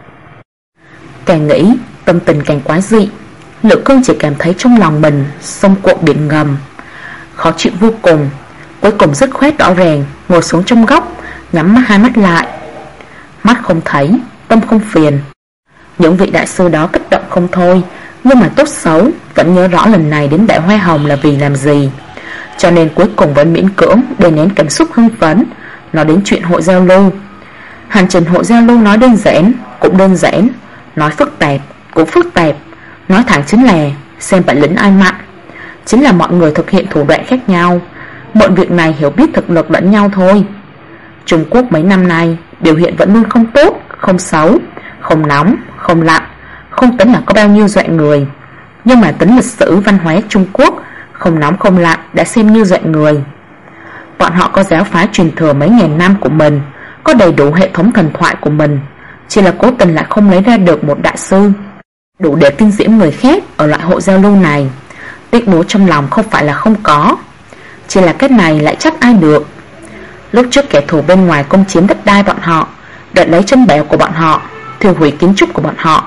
Càng nghĩ, tâm tình càng quái dị. Lữ Cương chỉ cảm thấy trong lòng mình sông cuộn biển ngầm, khó chịu vô cùng. Cuối cùng dứt khoát rõ ràng ngồi xuống trong góc, nhắm hai mắt lại. Mắt không thấy, tâm không phiền. Những vị đại sư đó kích động không thôi, nhưng mà tốt xấu vẫn nhớ rõ lần này đến Đại Hoa Hồng là vì làm gì, cho nên cuối cùng vẫn miễn cưỡng để nén cảm xúc hưng phấn, nói đến chuyện hội giao lưu. Hành trình hội giao lưu nói đơn giản cũng đơn giản, nói phức tạp cũng phức tạp, nói thẳng chính là xem bản lĩnh ai mạnh. Chính là mọi người thực hiện thủ đoạn khác nhau, mọi việc này hiểu biết thực lực lẫn nhau thôi. Trung Quốc mấy năm nay biểu hiện vẫn luôn không tốt, không xấu, không nóng, không lạnh, không tính là có bao nhiêu dọa người. Nhưng mà tính lịch sử văn hóa Trung Quốc, không nóng không lạnh đã xem như dọa người. Bọn họ có giáo phái truyền thừa mấy ngàn năm của mình, có đầy đủ hệ thống thần thoại của mình, chỉ là cố tình lại không lấy ra được một đại sư đủ để kinh diễm người khác ở loại hội giao lưu này. Tiếc nuối trong lòng không phải là không có, chỉ là cái này lại trách ai được. Lúc trước kẻ thù bên ngoài công chiếm đất đai bọn họ, đoạt lấy chân béo của bọn họ, thiêu hủy kiến trúc của bọn họ,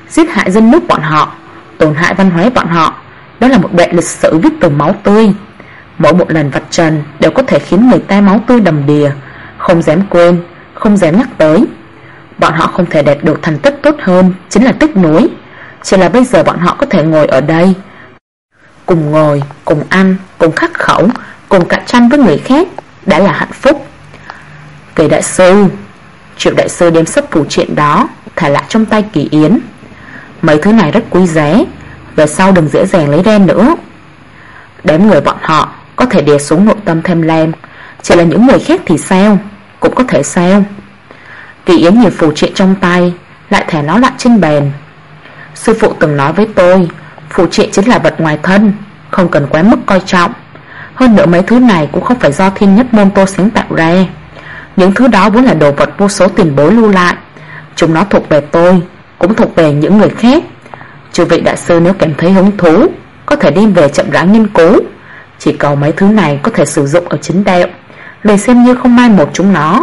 giết hại dân nước bọn họ, tổn hại văn hóa bọn họ. Đó là một đoạn lịch sử viết từ máu tươi. Mỗi một lần vạch trần đều có thể khiến người ta máu tươi đầm đìa, không dám quên, không dám nhắc tới. Bọn họ không thể đạt được thành tích tốt hơn, chính là tiếc nuối. Chỉ là bây giờ bọn họ có thể ngồi ở đây, cùng ngồi, cùng ăn, cùng khắc khẩu, cùng cạnh tranh với người khác, đã là hạnh phúc. Kỳ đại sư, Triệu đại sư đem sấp phù triện đó thả lại trong tay Kỳ Yến. Mấy thứ này rất quý giá, về sau đừng dễ dàng lấy ra nữa. Đám người bọn họ có thể đè xuống nội tâm tham lam, chỉ là những người khác thì sao? Cũng có thể sao? Kỳ Yến nhìn phù triện trong tay, lại thả nó lại trên bàn. Sư phụ từng nói với tôi, phù triện chính là vật ngoài thân, không cần quá mức coi trọng. Hơn nữa mấy thứ này cũng không phải do Thiên Nhất Môn tôi sáng tạo ra. Những thứ đó vốn là đồ vật vô số tiền bối lưu lại. Chúng nó thuộc về tôi, cũng thuộc về những người khác. Chư vị đại sư nếu cảm thấy hứng thú, có thể đem về chậm rãi nghiên cứu. Chỉ cầu mấy thứ này có thể sử dụng ở chính đạo, liền xem như không mai một chúng nó.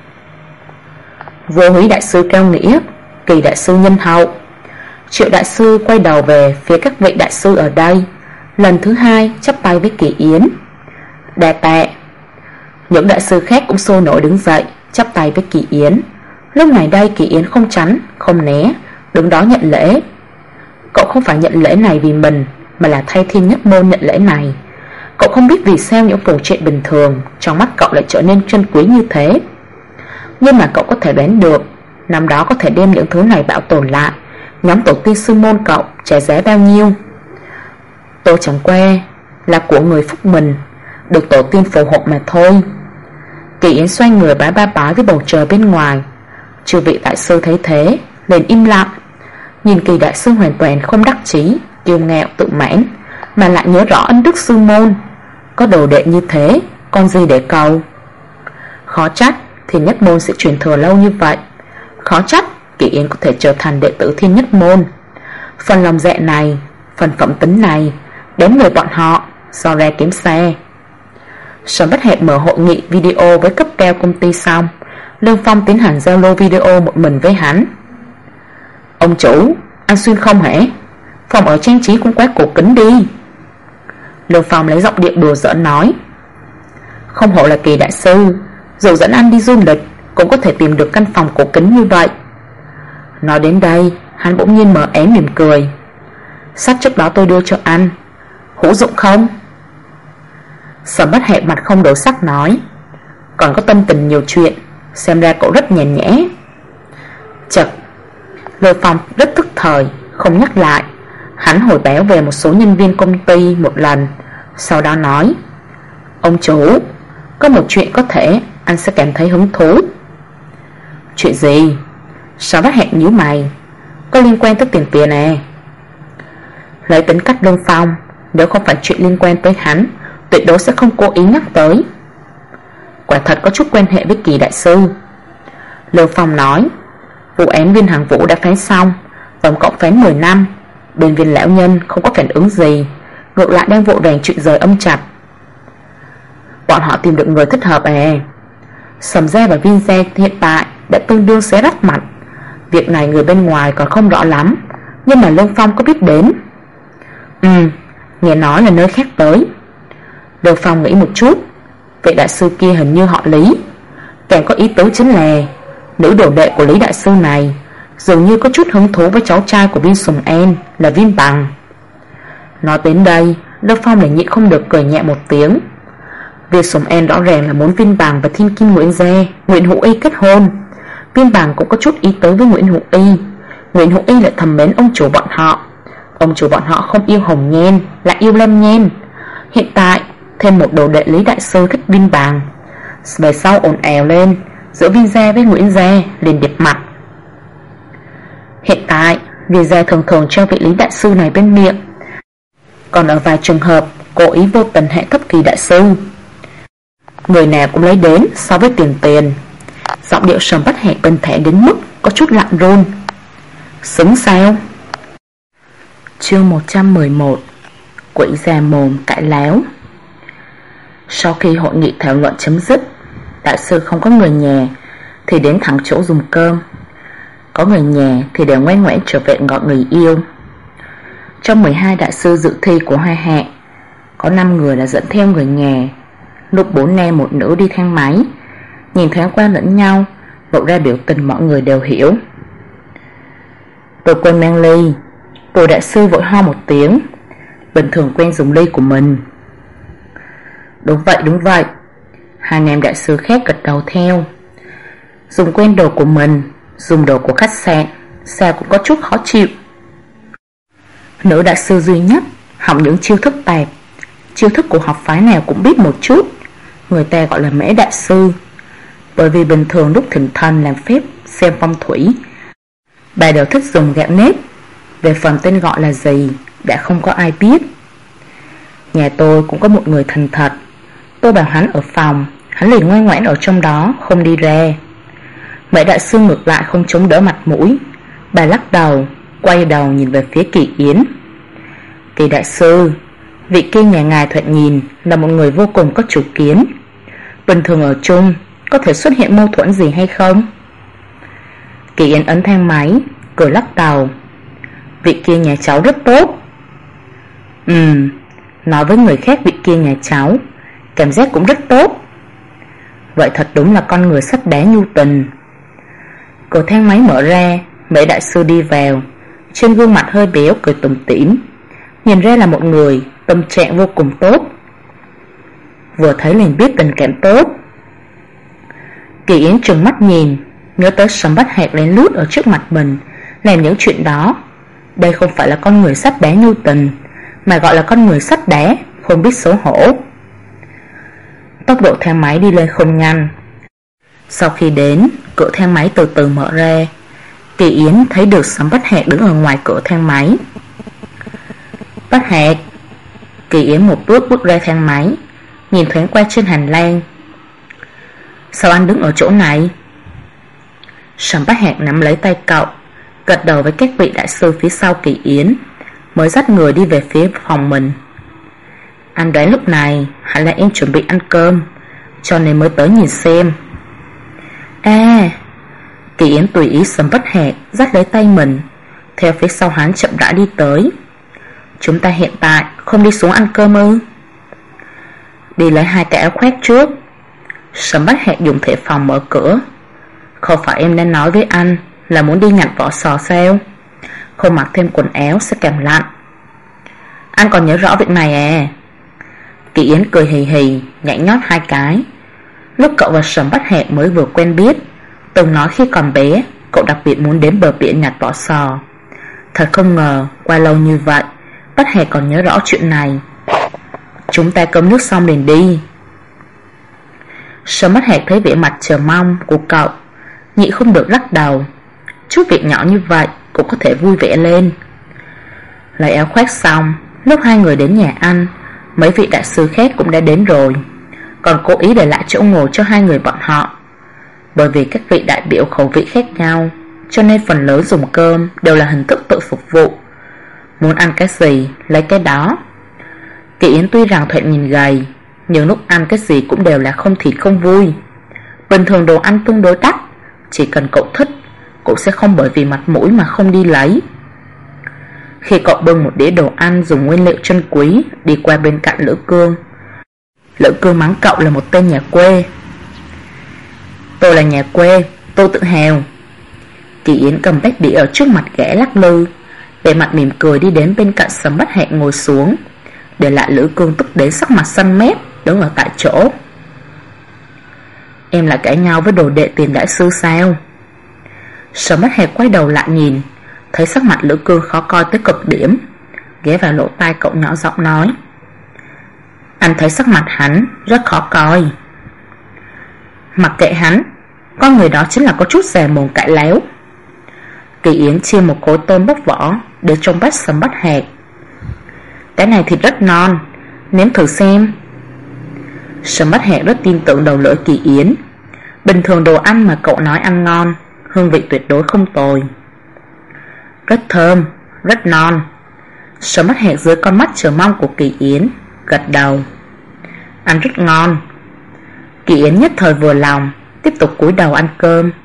Vô Húy đại sư cao nghĩa, Kỳ đại sư nhân hậu. Triệu đại sư quay đầu về phía các vị đại sư ở đây, lần thứ hai chắp tay với Kỳ Yến. Đa tạ. Những đại sư khác cũng sôi nổi đứng dậy chắp tay với Kỳ Yến. Lúc này đây Kỳ Yến không tránh, không né, đứng đó nhận lễ. Cậu không phải nhận lễ này vì mình, mà là thay Thiên Nhất Môn nhận lễ này. Cậu không biết vì sao những phù triện bình thường trong mắt cậu lại trở nên trân quý như thế. Nhưng mà cậu có thể đoán được, năm đó có thể đem những thứ này bảo tồn lại, nhóm tổ tiên sư môn cậu trả giá bao nhiêu. Tôi chẳng qua là của người phúc mình, được tổ tiên phù hộ mà thôi. Kỳ Yến xoay người bái ba bái với bầu trời bên ngoài. Chư vị đại sư thấy thế liền im lặng, nhìn Kỳ đại sư hoàn toàn không đắc chí, kiêu ngạo tự mãn, mà lại nhớ rõ ân đức sư môn. Có đồ đệ như thế, còn gì để cầu. Khó trách Thiên Nhất Môn sẽ truyền thừa lâu như vậy. Khó trách Kỳ Yến có thể trở thành đệ tử Thiên Nhất Môn. Phần lòng dạ này, phần phẩm tính này, đến người bọn họ so ra kém xa. Sở Bất Hẹn mở hội nghị video với cấp cao công ty xong, Lương Phong tiến hành giao lưu video một mình với hắn. Ông chủ, anh xuyên không hả? Phòng ở trang trí cũng quá cổ kính đi. Lương Phong lấy giọng điệu đùa giỡn nói. Không hổ là Kỳ đại sư, dù dẫn anh đi du lịch cũng có thể tìm được căn phòng cổ kính như vậy. Nói đến đây, hắn bỗng nhiên mở ém mỉm cười. Sách trước đó tôi đưa cho anh, hữu dụng không? Sở Bất Hẹn mặt không đổi sắc nói. Còn có tâm tình nhiều chuyện, xem ra cậu rất nhàn nhã. Chật, Lương Phong rất tức thời, không nhắc lại. Hắn hồi báo về một số nhân viên công ty một lần, sau đó nói. Ông chủ, có một chuyện có thể anh sẽ cảm thấy hứng thú. Chuyện gì? Sở Bất Hẹn nhíu mày. Có liên quan tới tiền tiền à? Lấy tính cách Lương Phong, nếu không phải chuyện liên quan tới hắn, tuyệt đối sẽ không cố ý nhắc tới. Quả thật có chút quan hệ với Kỳ đại sư. Lương Phong nói. Vụ án Viên Hằng Vũ đã phán xong, tổng cộng phán 10 năm. Bên Viên lão nhân không có phản ứng gì, ngược lại đang vội vàng chuyện rời âm chặt. Bọn họ tìm được người thích hợp à? Sầm Gia và Viên Gia hiện tại đã tương đương xé rách mặt. Việc này người bên ngoài còn không rõ lắm, nhưng mà Lương Phong có biết đến. Nghe nói là nơi khác tới. Lương Phong nghĩ một chút. Vị đại sư kia hình như họ Lý. Càng có ý tứ chính là nữ đồ đệ của Lý đại sư này dường như có chút hứng thú với cháu trai của Viên Sùng An là Viên Bằng. Nói đến đây, Lương Phong lại nhịn không được cười nhẹ một tiếng. Viên Sùng An rõ ràng là muốn Viên Bằng và Thiên Kim Nguyễn Gia, Nguyễn Hữu Y kết hôn. Viên Bằng cũng có chút ý tứ với Nguyễn Hữu Y. Nguyễn Hữu Y lại thầm mến ông chủ bọn họ. Ông chủ bọn họ không yêu Hồng Nhan, lại yêu Lâm Nhan. Hiện tại thêm một đồ đệ Lý đại sư thích Viên Bằng. Về sau ồn ào lên, giữa Viên Gia với Nguyễn Gia liền điệp mặt. Hiện tại Viên Gia thường thường treo vị Lý đại sư này bên miệng, còn ở vài trường hợp cố ý vô tình hạ thấp Kỳ đại sư. Người nào cũng lấy đến so với tiền. Giọng điệu Sở Bất Hẹn bình thản đến mức có chút lặng run. Xứng sao? Chương 111. Quỷ già mồm cãi láo. Sau khi hội nghị thảo luận chấm dứt, đại sư không có người nhà thì đến thẳng chỗ dùng cơm. có người nhà thì đều ngoan ngoãn trở về gọi người yêu. Trong 12 đại sư dự thi của Hoa Hạ, có 5 người là dẫn theo người nhà. Lúc 4 nam 1 nữ đi thang máy, nhìn thoáng qua lẫn nhau, lộ ra biểu tình mọi người đều hiểu. Tôi quên mang ly. Tổ đại sư vội ho một tiếng. Bình thường quen dùng ly của mình. Đúng vậy. Hai nam đại sư khác gật đầu theo. Dùng quen đồ của mình, dùng đồ của khách sạn, sao cũng có chút khó chịu. Nữ đại sư duy nhất học những chiêu thức tạp. Chiêu thức của học phái nào cũng biết một chút. Người ta gọi là mễ đại sư. Bởi vì bình thường lúc thỉnh thần làm phép xem phong thủy, bà đều thích dùng gạo nếp. Về phần tên gọi là gì đã không có ai biết. Nhà tôi cũng có một người thành thật. Tôi bảo hắn ở phòng, hắn liền ngoan ngoãn ở trong đó, không đi ra. Mễ đại sư ngược lại không chống đỡ mặt mũi. Bà lắc đầu, quay đầu nhìn về phía Kỳ Yến. Kỳ đại sư, vị kia nhà ngài thoạt nhìn là một người vô cùng có chủ kiến. Bình thường ở chung có thể xuất hiện mâu thuẫn gì hay không? Kỳ Yến ấn thang máy, cười lắc đầu. Vị kia nhà cháu rất tốt. Nói với người khác vị kia nhà cháu, cảm giác cũng rất tốt. Vậy thật đúng là con người sắt đá nhu tình. Cửa thang máy mở ra, Mễ đại sư đi vào. Trên gương mặt hơi béo cười tủm tỉm, nhìn ra là một người tâm trạng vô cùng tốt. Vừa thấy liền biết tình cảm tốt. Kỳ Yến trừng mắt nhìn, nhớ tới Sầm Bách Hạc lén lút ở trước mặt mình làm những chuyện đó. Đây không phải là con người sắt đá nhu tình, mà gọi là con người sắt đá không biết xấu hổ. Tốc độ thang máy đi lên không nhanh. Sau khi đến, cửa thang máy từ từ mở ra. Kỳ Yến thấy được Sầm Bách Hạc đứng ở ngoài cửa thang máy. Bách Hạc. Kỳ Yến một bước ra thang máy, nhìn thoáng qua trên hành lang. Sao anh đứng ở chỗ này? Sầm Bách Hạc nắm lấy tay cậu, gật đầu với các vị đại sư phía sau Kỳ Yến, mới dắt người đi về phía phòng mình. Anh đoán lúc này hẳn là em chuẩn bị ăn cơm, cho nên mới tới nhìn xem. Kỳ Yến tùy ý Sầm Bách Hạc dắt lấy tay mình, theo phía sau hắn chậm rãi đi tới. Chúng ta hiện tại không đi xuống ăn cơm ư? Đi lấy 2 cái áo khoác trước. Sầm Bách Hạc dùng thẻ phòng mở cửa. Không phải em đang nói với anh là muốn đi nhặt vỏ sò sao? Không mặc thêm quần áo sẽ cảm lạnh. Anh còn nhớ rõ việc này à? Kỳ Yến cười hì hì, nhảy nhót 2 cái. Lúc cậu và Sầm Bách Hạc mới vừa quen biết, từng nói khi còn bé cậu đặc biệt muốn đến bờ biển nhặt vỏ sò. Thật không ngờ qua lâu như vậy Bách Hạc còn nhớ rõ chuyện này. Chúng ta cơm nước xong liền đi. Sầm Bách Hạc thấy vẻ mặt chờ mong của cậu, nhịn không được lắc đầu. Chút việc nhỏ như vậy cũng có thể vui vẻ lên. Lấy áo khoác xong, lúc 2 người đến nhà ăn, mấy vị đại sư khác cũng đã đến rồi, còn cố ý để lại chỗ ngồi cho 2 người bọn họ. Bởi vì các vị đại biểu khẩu vị khác nhau, cho nên phần lớn dùng cơm đều là hình thức tự phục vụ. Muốn ăn cái gì lấy cái đó. Kỳ Yến tuy rằng thoạt nhìn gầy, nhưng lúc ăn cái gì cũng đều là không thịt không vui. Bình thường đồ ăn tương đối đắt, chỉ cần cậu thích cũng sẽ không bởi vì mặt mũi mà không đi lấy. Khi cậu bưng một đĩa đồ ăn dùng nguyên liệu chân quý đi qua bên cạnh Lữ Cương, Lữ Cương mắng cậu là một tên nhà quê. Tôi là nhà quê, tôi tự hào. Kỳ Yến cầm tách đĩa ở trước mặt gã lắc lư, vẻ mặt mỉm cười đi đến bên cạnh Sầm Bách Hạc ngồi xuống, để lại Lữ Cương tức đến sắc mặt xanh mét, đứng ở tại chỗ. Em lại cãi nhau với đồ đệ Tiền đại sư sao? Sầm Bách Hạc quay đầu lại nhìn, thấy sắc mặt Lữ Cương khó coi tới cực điểm, ghé vào lỗ tai cậu nhỏ giọng nói. Anh thấy sắc mặt hắn rất khó coi. Mặc kệ hắn, con người đó chính là có chút già mồm cãi léo. Kỳ Yến chia một khối tôm bóc vỏ để trong bát Sầm Bách Hạc. Cái này thịt rất non, nếm thử xem. Sầm Bách Hạc rất tin tưởng đầu lưỡi Kỳ Yến. Bình thường đồ ăn mà cậu nói ăn ngon, hương vị tuyệt đối không tồi. Rất thơm, rất non. Sầm Bách Hạc dưới con mắt chờ mong của Kỳ Yến gật đầu. Ăn rất ngon. Kỳ Yến nhất thời vừa lòng, tiếp tục cúi đầu ăn cơm.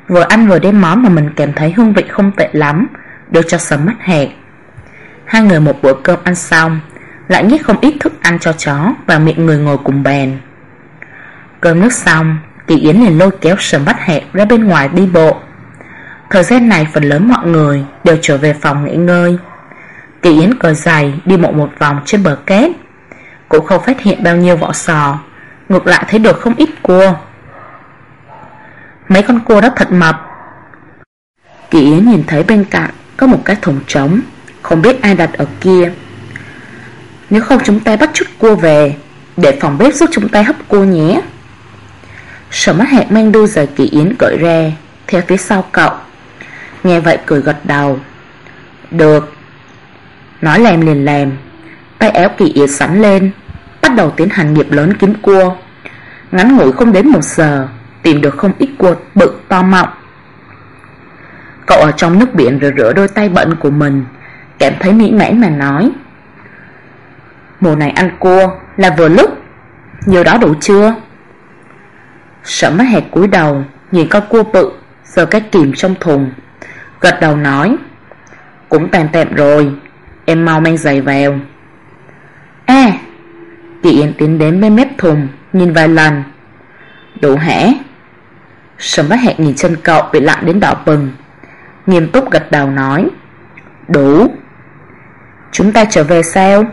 vừa ăn vừa đem món mà mình cảm thấy hương vị không tệ lắm đưa cho Sầm Mắt Hẹt. Hai người một bữa cơm ăn xong lại nhét không ít thức ăn cho chó vào miệng người ngồi cùng bàn. Cơm nước xong, Kỳ Yến liền lôi kéo Sầm Mắt Hẹt ra bên ngoài đi bộ. Thời gian này phần lớn mọi người đều trở về phòng nghỉ ngơi. Kỳ Yến cởi giày đi bộ một vòng trên bờ cát, cũng không phát hiện bao nhiêu vỏ sò, ngược lại thấy được không ít cua. Mấy con cua đó thật mập. Kỳ Yến nhìn thấy bên cạnh có một cái thùng trống, không biết ai đặt ở kia. Nếu không chúng ta bắt chút cua về, để phòng bếp giúp chúng ta hấp cua nhé. Sầm Mắt Hẹt mang đôi giày Kỳ Yến cởi ra theo phía sau cậu. Nghe vậy cười gật đầu. Được. Nói làm liền làm. Tay áo Kỳ Yến sắn lên, bắt đầu tiến hành nghiệp lớn kiếm cua. Ngắn ngủi không đến 1 giờ tìm được không ít cua bự to mọng. Cậu ở trong nước biển rồi rửa đôi tay bẩn của mình, cảm thấy mỹ mãn mà nói: mùa này ăn cua là vừa lúc. Nhiều đó đủ chưa? Sầm Mắt Hẹt cúi đầu nhìn con cua bự giơ cái kìm trong thùng, gật đầu nói: cũng tạm tạm rồi, em mau mang giày vào. Kỳ Yến tiến đến bên mép thùng nhìn vài lần. Đủ hả? Sầm Mắt Hẹt nhìn chân cậu bị lặn đến đỏ bừng, nghiêm túc gật đầu nói: đủ. Chúng ta trở về sao?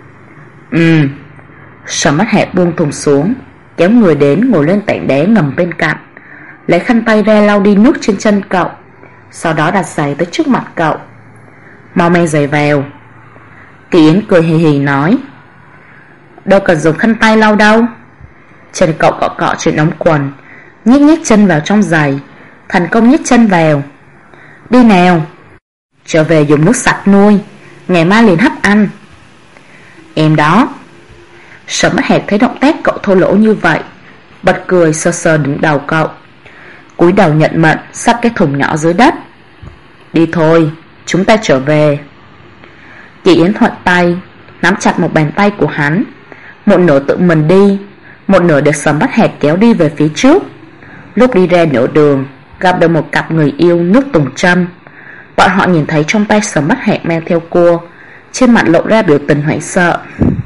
Sầm Mắt Hẹt buông thùng xuống, kéo người đến ngồi lên tảng đá ngầm bên cạnh, lấy khăn tay ra lau đi nước trên chân cậu, sau đó đặt giày tới trước mặt cậu. Mau mang giày vào. Kỳ Yến cười hì hì nói: đâu cần dùng khăn tay lau đâu. Chân cậu cọ cọ trên ống quần, nhét nhét chân vào trong giày, thành công nhét chân vào. Đi nào, trở về dùng nước sạch nuôi, ngày mai liền hấp ăn. Em đó. Sầm Mắt Hẹt thấy động tác cậu thô lỗ như vậy, bật cười sờ sờ đỉnh đầu cậu, cúi đầu nhận mệnh xách cái thùng nhỏ dưới đất. Đi thôi, chúng ta trở về. Kỳ Yến thuận tay nắm chặt một bàn tay của hắn, một nửa tự mình đi, một nửa được Sầm Mắt Hẹt kéo đi về phía trước. Lúc đi ra nửa đường, gặp được một cặp người yêu nước Tùng Trâm. Bọn họ nhìn thấy trong tay Sầm Mắt Hẹt mang theo cua, trên mặt lộ ra biểu tình hoảng sợ.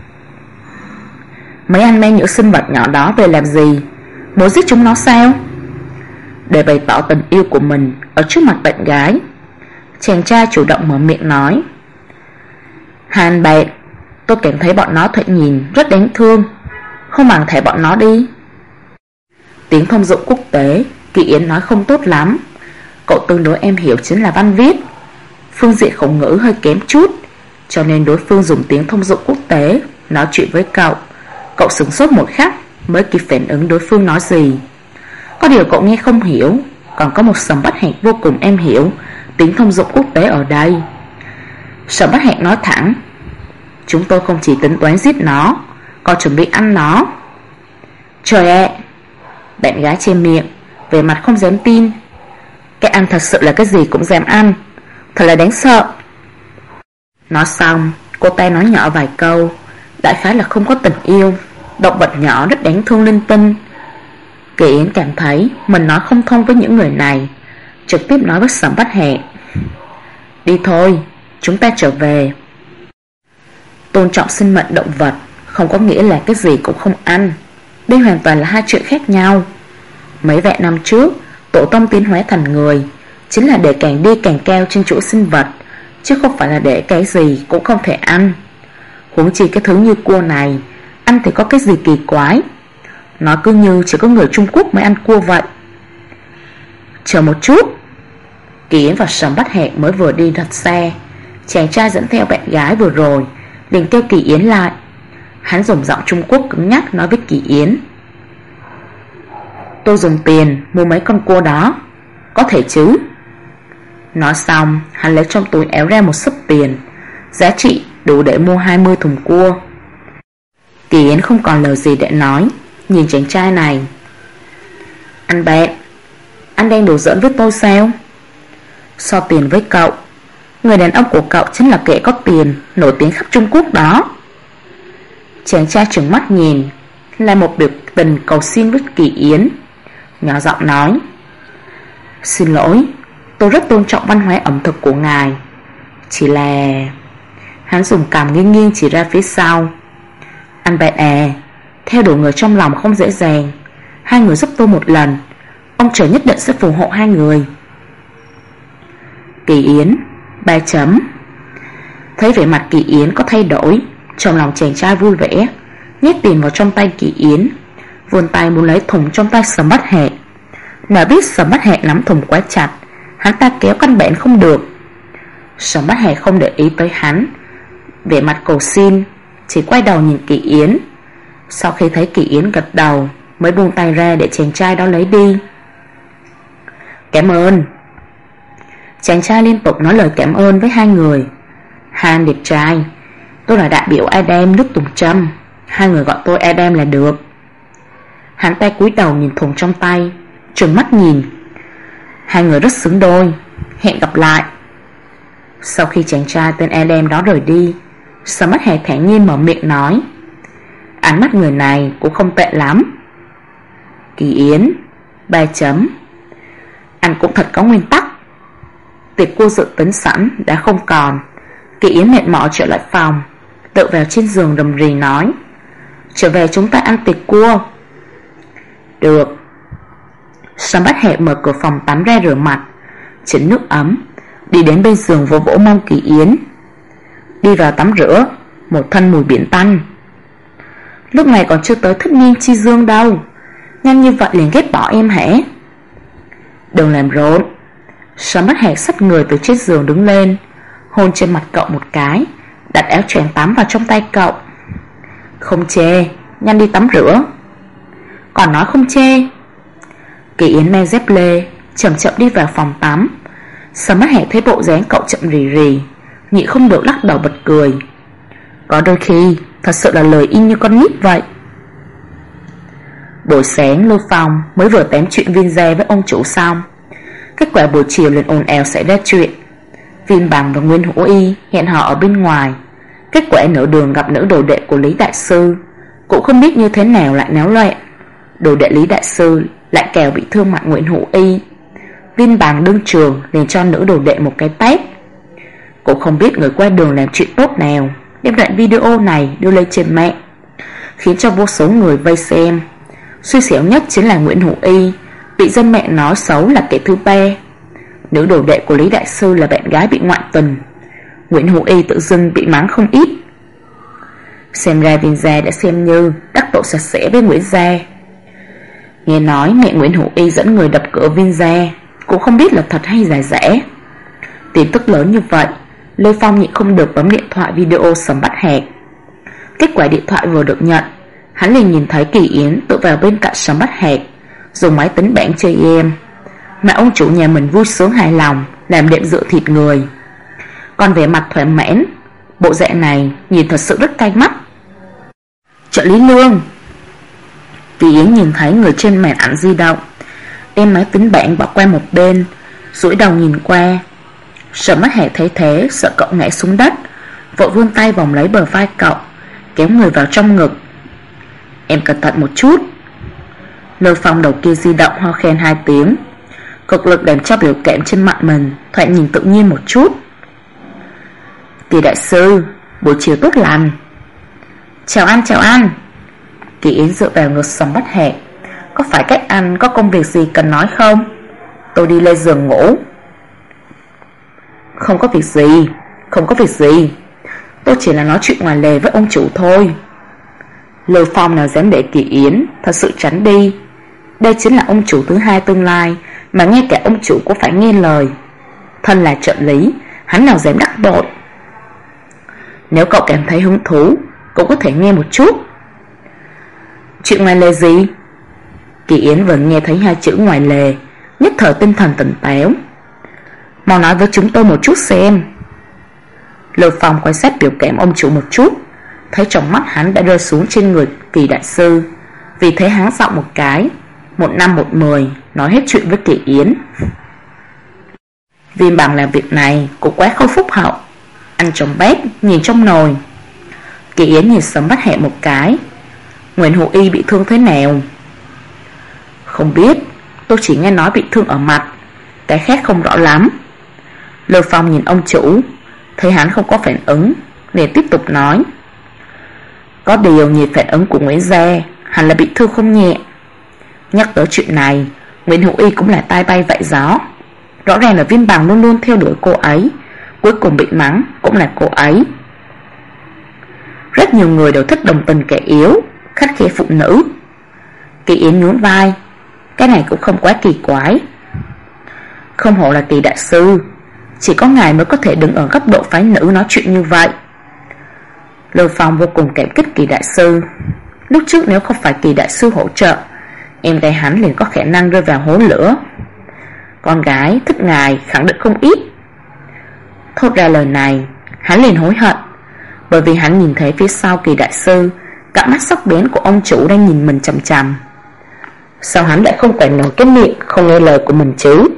Mấy anh mang những sinh vật nhỏ đó về làm gì? Muốn giết chúng nó sao? Để bày tỏ tình yêu của mình ở trước mặt bạn gái, chàng trai chủ động mở miệng nói: hai anh bạn, tôi cảm thấy bọn nó thoạt nhìn rất đáng thương, không bằng thả bọn nó đi. Tiếng thông dụng quốc tế Kỳ Yến nói không tốt lắm, cậu tương đối em hiểu chính là văn viết, phương diện khẩu ngữ hơi kém chút, cho nên đối phương dùng tiếng thông dụng quốc tế nói chuyện với cậu. Cậu sửng sốt một khắc mới kịp phản ứng đối phương nói gì. Có điều cậu nghe không hiểu, còn có một Sầm Mắt Hẹt vô cùng em hiểu tiếng thông dụng quốc tế ở đây. Sầm Mắt Hẹt nói thẳng: chúng tôi không chỉ tính toán giết nó, còn chuẩn bị ăn nó. Trời ạ! Bạn gái che miệng, về mặt không dám tin. Cái ăn thật sự là cái gì cũng dám ăn, thật là đáng sợ. Nói xong, cô ta nói nhỏ vài câu, đại khái là không có tình yêu, động vật nhỏ rất đáng thương linh tinh. Kỳ Yến cảm thấy mình nói không thông với những người này, trực tiếp nói với Sầm Mắt Hẹt: đi thôi, chúng ta trở về. Tôn trọng sinh mệnh động vật không có nghĩa là cái gì cũng không ăn. Đây hoàn toàn là hai chuyện khác nhau. Mấy vạn năm trước, tổ tông tiến hóa thành người chính là để càng đi càng cao trên chỗ sinh vật, chứ không phải là để cái gì cũng không thể ăn. Huống chi cái thứ như cua này, ăn thì có cái gì kỳ quái. Nó cứ như chỉ có người Trung Quốc mới ăn cua vậy. Chờ một chút. Kỳ Yến và Sầm Mắt Hẹt mới vừa đi thật xa, chàng trai dẫn theo bạn gái vừa rồi liền kêu Kỳ Yến lại. Hắn dùng giọng Trung Quốc cứng nhắc nói với Kỳ Yến: tôi dùng tiền mua mấy con cua đó, có thể chứ? Nói xong, hắn lấy trong túi áo ra một xấp tiền, giá trị đủ để mua 20 thùng cua. Kỳ Yến không còn lời gì để nói, nhìn chàng trai này: anh bạn, anh đang đùa giỡn với tôi sao? So tiền với cậu, người đàn ông của cậu chính là kẻ có tiền nổi tiếng khắp Trung Quốc đó. Chàng trai trừng mắt nhìn, là một biểu tình cầu xin với Kỳ Yến, nhỏ giọng nói: Xin lỗi, tôi rất tôn trọng văn hóa ẩm thực của ngài. Chỉ là... Hắn dùng cằm nghiêng nghiêng chỉ ra phía sau. Anh bạn à, theo đuổi người trong lòng không dễ dàng. Hai người giúp tôi một lần, ông trời nhất định sẽ phù hộ hai người. Kỳ Yến 3 chấm. Thấy vẻ mặt Kỳ Yến có thay đổi, trong lòng chàng trai vui vẻ, nhét tiền vào trong tay Kỳ Yến, vươn tay muốn lấy thùng trong tay Sở Bất Hạc. Nào biết Sở Bất Hạc nắm thùng quá chặt, hắn ta kéo căn bản không được. Sở Bất Hạc không để ý tới hắn, vẻ mặt cầu xin, chỉ quay đầu nhìn Kỳ Yến. Sau khi thấy Kỳ Yến gật đầu, mới buông tay ra để chàng trai đó lấy đi. Cảm ơn. Chàng trai liên tục nói lời cảm ơn với hai người. Han đẹp trai, tôi là đại biểu Adam nước Tùng Trâm, hai người gọi tôi Adam là được. Hắn ta cúi đầu nhìn thùng trong tay, trừng mắt nhìn. Hai người rất xứng đôi, hẹn gặp lại. Sau khi chàng trai tên Adam đó rời đi, Sở Bất Hạc thản nhiên mở miệng nói: ánh mắt người này cũng không tệ lắm. Kỳ Yến 3 chấm. Anh cũng thật có nguyên tắc. Tiệc cua dự tính sẵn đã không còn. Kỳ Yến mệt mỏi trở lại phòng, tự vào trên giường rầm rì nói: trở về chúng ta ăn tiệc cua. Được. Sở Bất Hạc mở cửa phòng tắm ra rửa mặt, chỉnh nước ấm, đi đến bên giường vỗ vỗ mông Kỳ Yến. Đi vào tắm rửa, một thân mùi biển tanh. Lúc này còn chưa tới thích nghi chi dương đâu, nhanh như vậy liền ghét bỏ em hả? Đừng làm rộn. Sở Bất Hạc xách người từ trên giường đứng lên, hôn trên mặt cậu một cái, đặt áo choàng tắm vào trong tay cậu. Không chê, nhanh đi tắm rửa. Còn nói không chê. Kỳ Yến mang dép lê, chậm chậm đi vào phòng tắm. Sở Bất Hạc thấy bộ dáng cậu chậm rì rì, nhịn không được lắc đầu bật cười. Có đôi khi thật sự là lời in như con nít vậy. Buổi sáng Lưu Phong mới vừa tán chuyện Viên Gia với ông chủ xong. Kết quả buổi chiều liền ồn ào xảy ra chuyện. Viên Bằng và Nguyên Hữu Y hẹn hò ở bên ngoài. Kết quả nửa đường gặp nữ đồ đệ của Lý Đại Sư, cũng không biết như thế nào lại náo loạn. Đồ đệ Lý Đại Sư lại kèo bị thương mặt Nguyễn Hữu Y. Viên Bằng đương trường liền cho nữ đồ đệ một cái tát. Cũng không biết người qua đường làm chuyện tốt nào đem đoạn video này đưa lên trên mạng, khiến cho vô số người vây xem. Xui xẻo nhất chính là Nguyễn Hữu Y, bị dân mạng nói xấu là kẻ thứ ba. Nữ đồ đệ của Lý Đại Sư là bạn gái bị ngoại tình. Nguyễn Hữu Y tự dưng bị mắng không ít. Xem ra Viên Gia đã xem như đắc tội sạch sẽ với Nguyễn Gia. Nghe nói mẹ Nguyễn Hữu Y dẫn người đập cửa Viên Gia, cũng không biết là thật hay giả giả. Tin tức lớn như vậy, Lê Phong nhịn không được bấm điện thoại video Sở Bất Hạc. Kết quả điện thoại vừa được nhận, hắn liền nhìn thấy Kỳ Yến tự vào bên cạnh Sở Bất Hạc, dùng máy tính bảng chơi game, mà ông chủ nhà mình vui sướng hài lòng làm đệm dựa thịt người. Còn vẻ mặt thỏa mãn, bộ dạng này nhìn thật sự rất cay mắt. Trợ lý Lương. Kỳ Yến nhìn thấy người trên màn ảnh di động, đem máy tính bảng bỏ qua một bên, duỗi đầu nhìn qua. Sở Bất Hạc thấy thế, sợ cậu ngã xuống đất, vội vươn tay vòng lấy bờ vai cậu, kéo người vào trong ngực. Em cẩn thận một chút. Lôi Phong đầu kia di động ho khen 2 tiếng, cực lực làm cho biểu cảm trên mặt mình thoạt nhìn tự nhiên một chút. Kỳ Đại Sư, buổi chiều tốt lành. Chào anh, chào anh. Kỳ Yến dựa vào ngực Sở Bất Hạc. Có phải các anh có công việc gì cần nói không? Tôi đi lên giường ngủ. Không có việc gì, không có việc gì. Tôi chỉ là nói chuyện ngoài lề với ông chủ thôi. Lôi Phong nào dám để Kỳ Yến thật sự tránh đi. Đây chính là ông chủ thứ hai tương lai, mà ngay cả ông chủ cũng phải nghe lời. Thân là trợ lý, hắn nào dám đắc tội. Nếu cậu cảm thấy hứng thú, cũng có thể nghe một chút. Chuyện ngoài lề gì? Kỳ Yến vừa nghe thấy 2 chữ ngoài lề, nhất thời tinh thần tỉnh táo. Mau nói với chúng tôi một chút xem. Lôi Phong quan sát biểu cảm ông chủ một chút, thấy trong mắt hắn đã rơi xuống trên người Kỳ Đại Sư. Vì thế hắn giọng một cái, 1 năm 1 10, nói hết chuyện với Kỳ Yến. Viên Bằng làm việc này cũng quá không phúc hậu, ăn trong bếp nhìn trong nồi. Kỳ Yến nhìn Sở Bất Hạc một cái. Nguyễn Hữu Y bị thương thế nào? Không biết, tôi chỉ nghe nói bị thương ở mặt, cái khác không rõ lắm. Lưu Phong nhìn ông chủ, thấy hắn không có phản ứng liền tiếp tục nói: có điều nhìn phản ứng của Nguyễn Gia hẳn là bị thương không nhẹ. Nhắc tới chuyện này, Nguyễn Hữu Y cũng là tai bay vạ gió. Rõ ràng là Viên Bằng luôn luôn theo đuổi cô ấy, cuối cùng bị mắng cũng là cô ấy. Rất nhiều người đều thích đồng tình kẻ yếu, khắt khe phụ nữ. Kỳ Yến nhún vai, cái này cũng không quá kỳ quái. Không hổ là Kỳ đại sư, chỉ có ngài mới có thể đứng ở góc độ phái nữ nói chuyện như vậy. Lưu Phong vô cùng cảm kích Kỳ đại sư. Lúc trước nếu không phải Kỳ đại sư hỗ trợ, em gái hắn liền có khả năng rơi vào hố lửa. Con gái thích ngài khẳng định không ít. Thốt ra lời này, hắn liền hối hận, bởi vì hắn nhìn thấy phía sau Kỳ đại sư, cặp mắt sắc bén của ông chủ đang nhìn mình chằm chằm. Sao hắn lại không quản nổi cái miệng không nghe lời của mình chứ?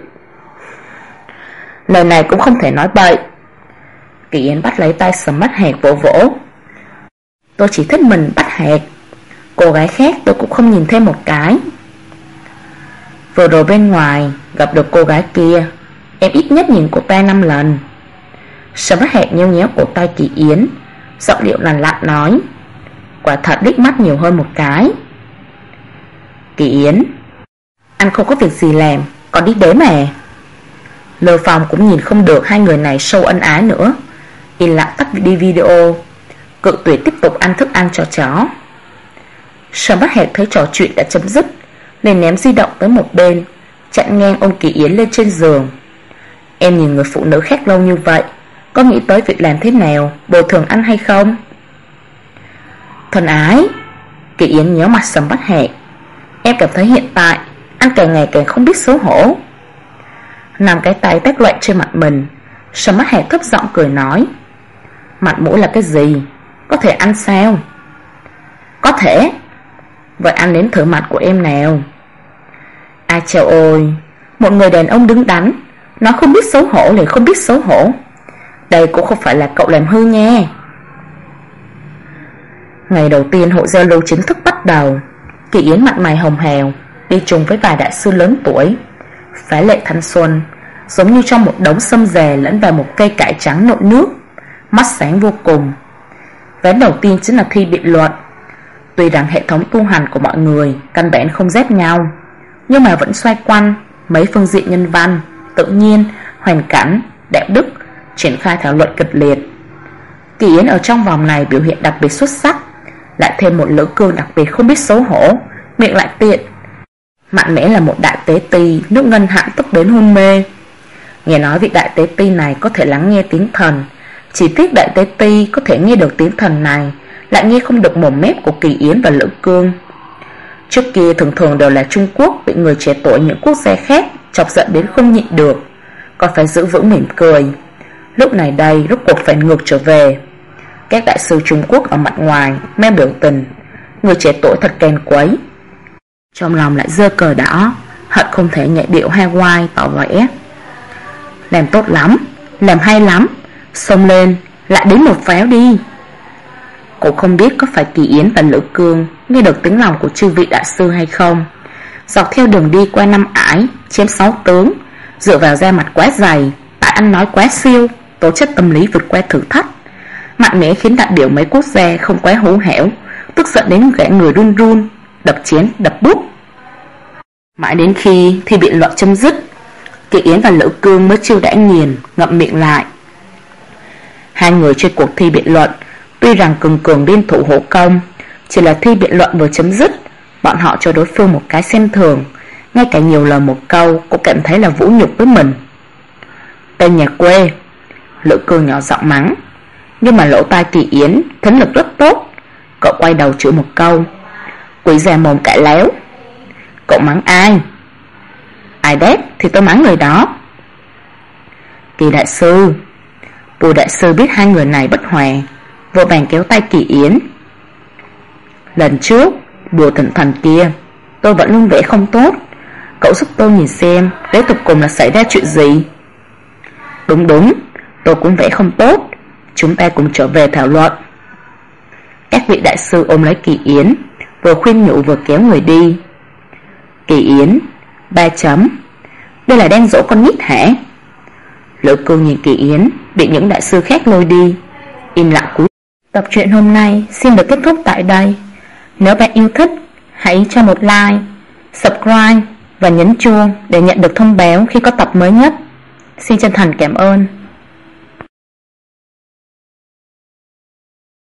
Lời này cũng không thể nói bậy. Kỳ Yến bắt lấy tay Sầm Mắt Hạc vỗ vỗ. Tôi chỉ thích mình bắt hạc, cô gái khác tôi cũng không nhìn thêm một cái. Vừa rồi bên ngoài gặp được cô gái kia, em ít nhất nhìn cô ta 5 lần. Sầm Mắt Hạc nhéo nhéo cổ tay Kỳ Yến, giọng điệu lạnh lạnh nói: quả thật đích mắt nhiều hơn một cái. Kỳ Yến, anh không có việc gì làm, còn đi đếm mà. Lưu Phong cũng nhìn không được hai người này sâu ân ái nữa, yên lặng tắt đi video, cự tuyệt tiếp tục ăn thức ăn cho chó. Sầm Mắt Hạc thấy trò chuyện đã chấm dứt, liền ném di động tới một bên, chặn ngang ôm Kỳ Yến lên trên giường. Em nhìn người phụ nữ khác lâu như vậy, có nghĩ tới việc làm thế nào bồi thường anh hay không? Thân ái, Kỳ Yến nhớ mặt Sầm Mắt Hạc, em cảm thấy hiện tại anh càng ngày càng không biết xấu hổ. Nằm cái tay tách loạn trên mặt mình, Sầm Mắt Hạc thấp giọng cười nói: mặt mũi là cái gì? Có thể ăn sao? Có thể. Vậy anh nếm thử mặt của em nào. Ai chào ôi, một người đàn ông đứng đắn nó không biết xấu hổ liền không biết xấu hổ. Đây cũng không phải là cậu làm hư nha. Ngày đầu tiên hội giao lưu chính thức bắt đầu, Kỳ Yến mặt mày hồng hào, đi chung với vài đại sư lớn tuổi, phá lệ thanh xuân, giống như trong một đống sâm dề lẫn vào một cây cải trắng nộn nước, mắt sáng vô cùng. Ván đầu tiên chính là thi biện luận. Tuy rằng hệ thống tu hành của mọi người căn bản không ghét nhau, nhưng mà vẫn xoay quanh mấy phương diện nhân văn, tự nhiên, hoàn cảnh, đạo đức, triển khai thảo luận kịch liệt. Kỳ Yến ở trong vòng này biểu hiện đặc biệt xuất sắc, lại thêm một lữ cương đặc biệt không biết xấu hổ, miệng lại tiện, mạnh mẽ là một đại tế ti nước ngân hạng tức đến hôn mê. Nghe nói vị đại tế ti này có thể lắng nghe tiếng thần, chỉ tiếc đại tế ti có thể nghe được tiếng thần này lại nghe không được mồm mép của Kỳ Yến và Lữ Cương. Trước kia thường thường đều là Trung Quốc bị người trẻ tuổi những quốc gia khác chọc giận đến không nhịn được, còn phải giữ vững mỉm cười. Lúc này đây rốt cuộc phải ngược trở về. Các đại sư Trung Quốc ở mặt ngoài mang biểu tình, người trẻ tuổi thật kèn quấy, trong lòng lại giơ cờ đỏ, hận không thể nhảy điệu Hawaii tỏ vẻ: làm tốt lắm, làm hay lắm, xông lên, lại đến một pháo đi. Cũng không biết có phải Kỳ Yến và Lữ Cương nghe được tiếng lòng của chư vị đại sư hay không. Dọc theo đường đi qua 5 ải, chém 6 tướng, dựa vào da mặt quá dày, tại ăn nói quá siêu, tố chất tâm lý vượt qua thử thách, mạnh mẽ khiến đại biểu mấy quốc gia không quá hú hẻo, tức giận đến ghẻ người run run, đập chén đập bút. Mãi đến khi thi biện luận chấm dứt, Kỳ Yến và Lữ Cương mới chiêu đã nghiền, ngậm miệng lại. Hai người trên cuộc thi biện luận tuy rằng cường cường liên thủ hộ công, chỉ là thi biện luận vừa chấm dứt, bọn họ cho đối phương một cái xem thường, ngay cả nhiều lời một câu cũng cảm thấy là vũ nhục với mình. Tên nhà quê, Lữ Cương nhỏ giọng mắng, nhưng mà lỗ tai Kỳ Yến thính lực rất tốt. Cậu quay đầu chửi một câu: quỷ già mồm cãi léo. Cậu mắng ai? Ai đét thì tôi mắng người đó. Kỳ đại sư. Bùi đại sư biết hai người này bất hòa, vội vàng kéo tay Kỳ Yến. Lần trước bùa thần thần kia tôi vẫn luôn vẽ không tốt, cậu giúp tôi nhìn xem đến tục cùng là xảy ra chuyện gì. Đúng đúng, tôi cũng vẽ không tốt, chúng ta cùng trở về thảo luận. Các vị đại sư ôm lấy Kỳ Yến, vừa khuyên nhủ vừa kéo người đi. Kỳ Yến 3 chấm. Đây là đang dỗ con nít hả? Lữ Cưu nhìn Kỳ Yến bị những đại sư khác lôi đi, im lặng cúi. Tập truyện hôm nay xin được kết thúc tại đây. Nếu bạn yêu thích, hãy cho một like, subscribe và nhấn chuông để nhận được thông báo khi có tập mới nhất. Xin chân thành cảm ơn.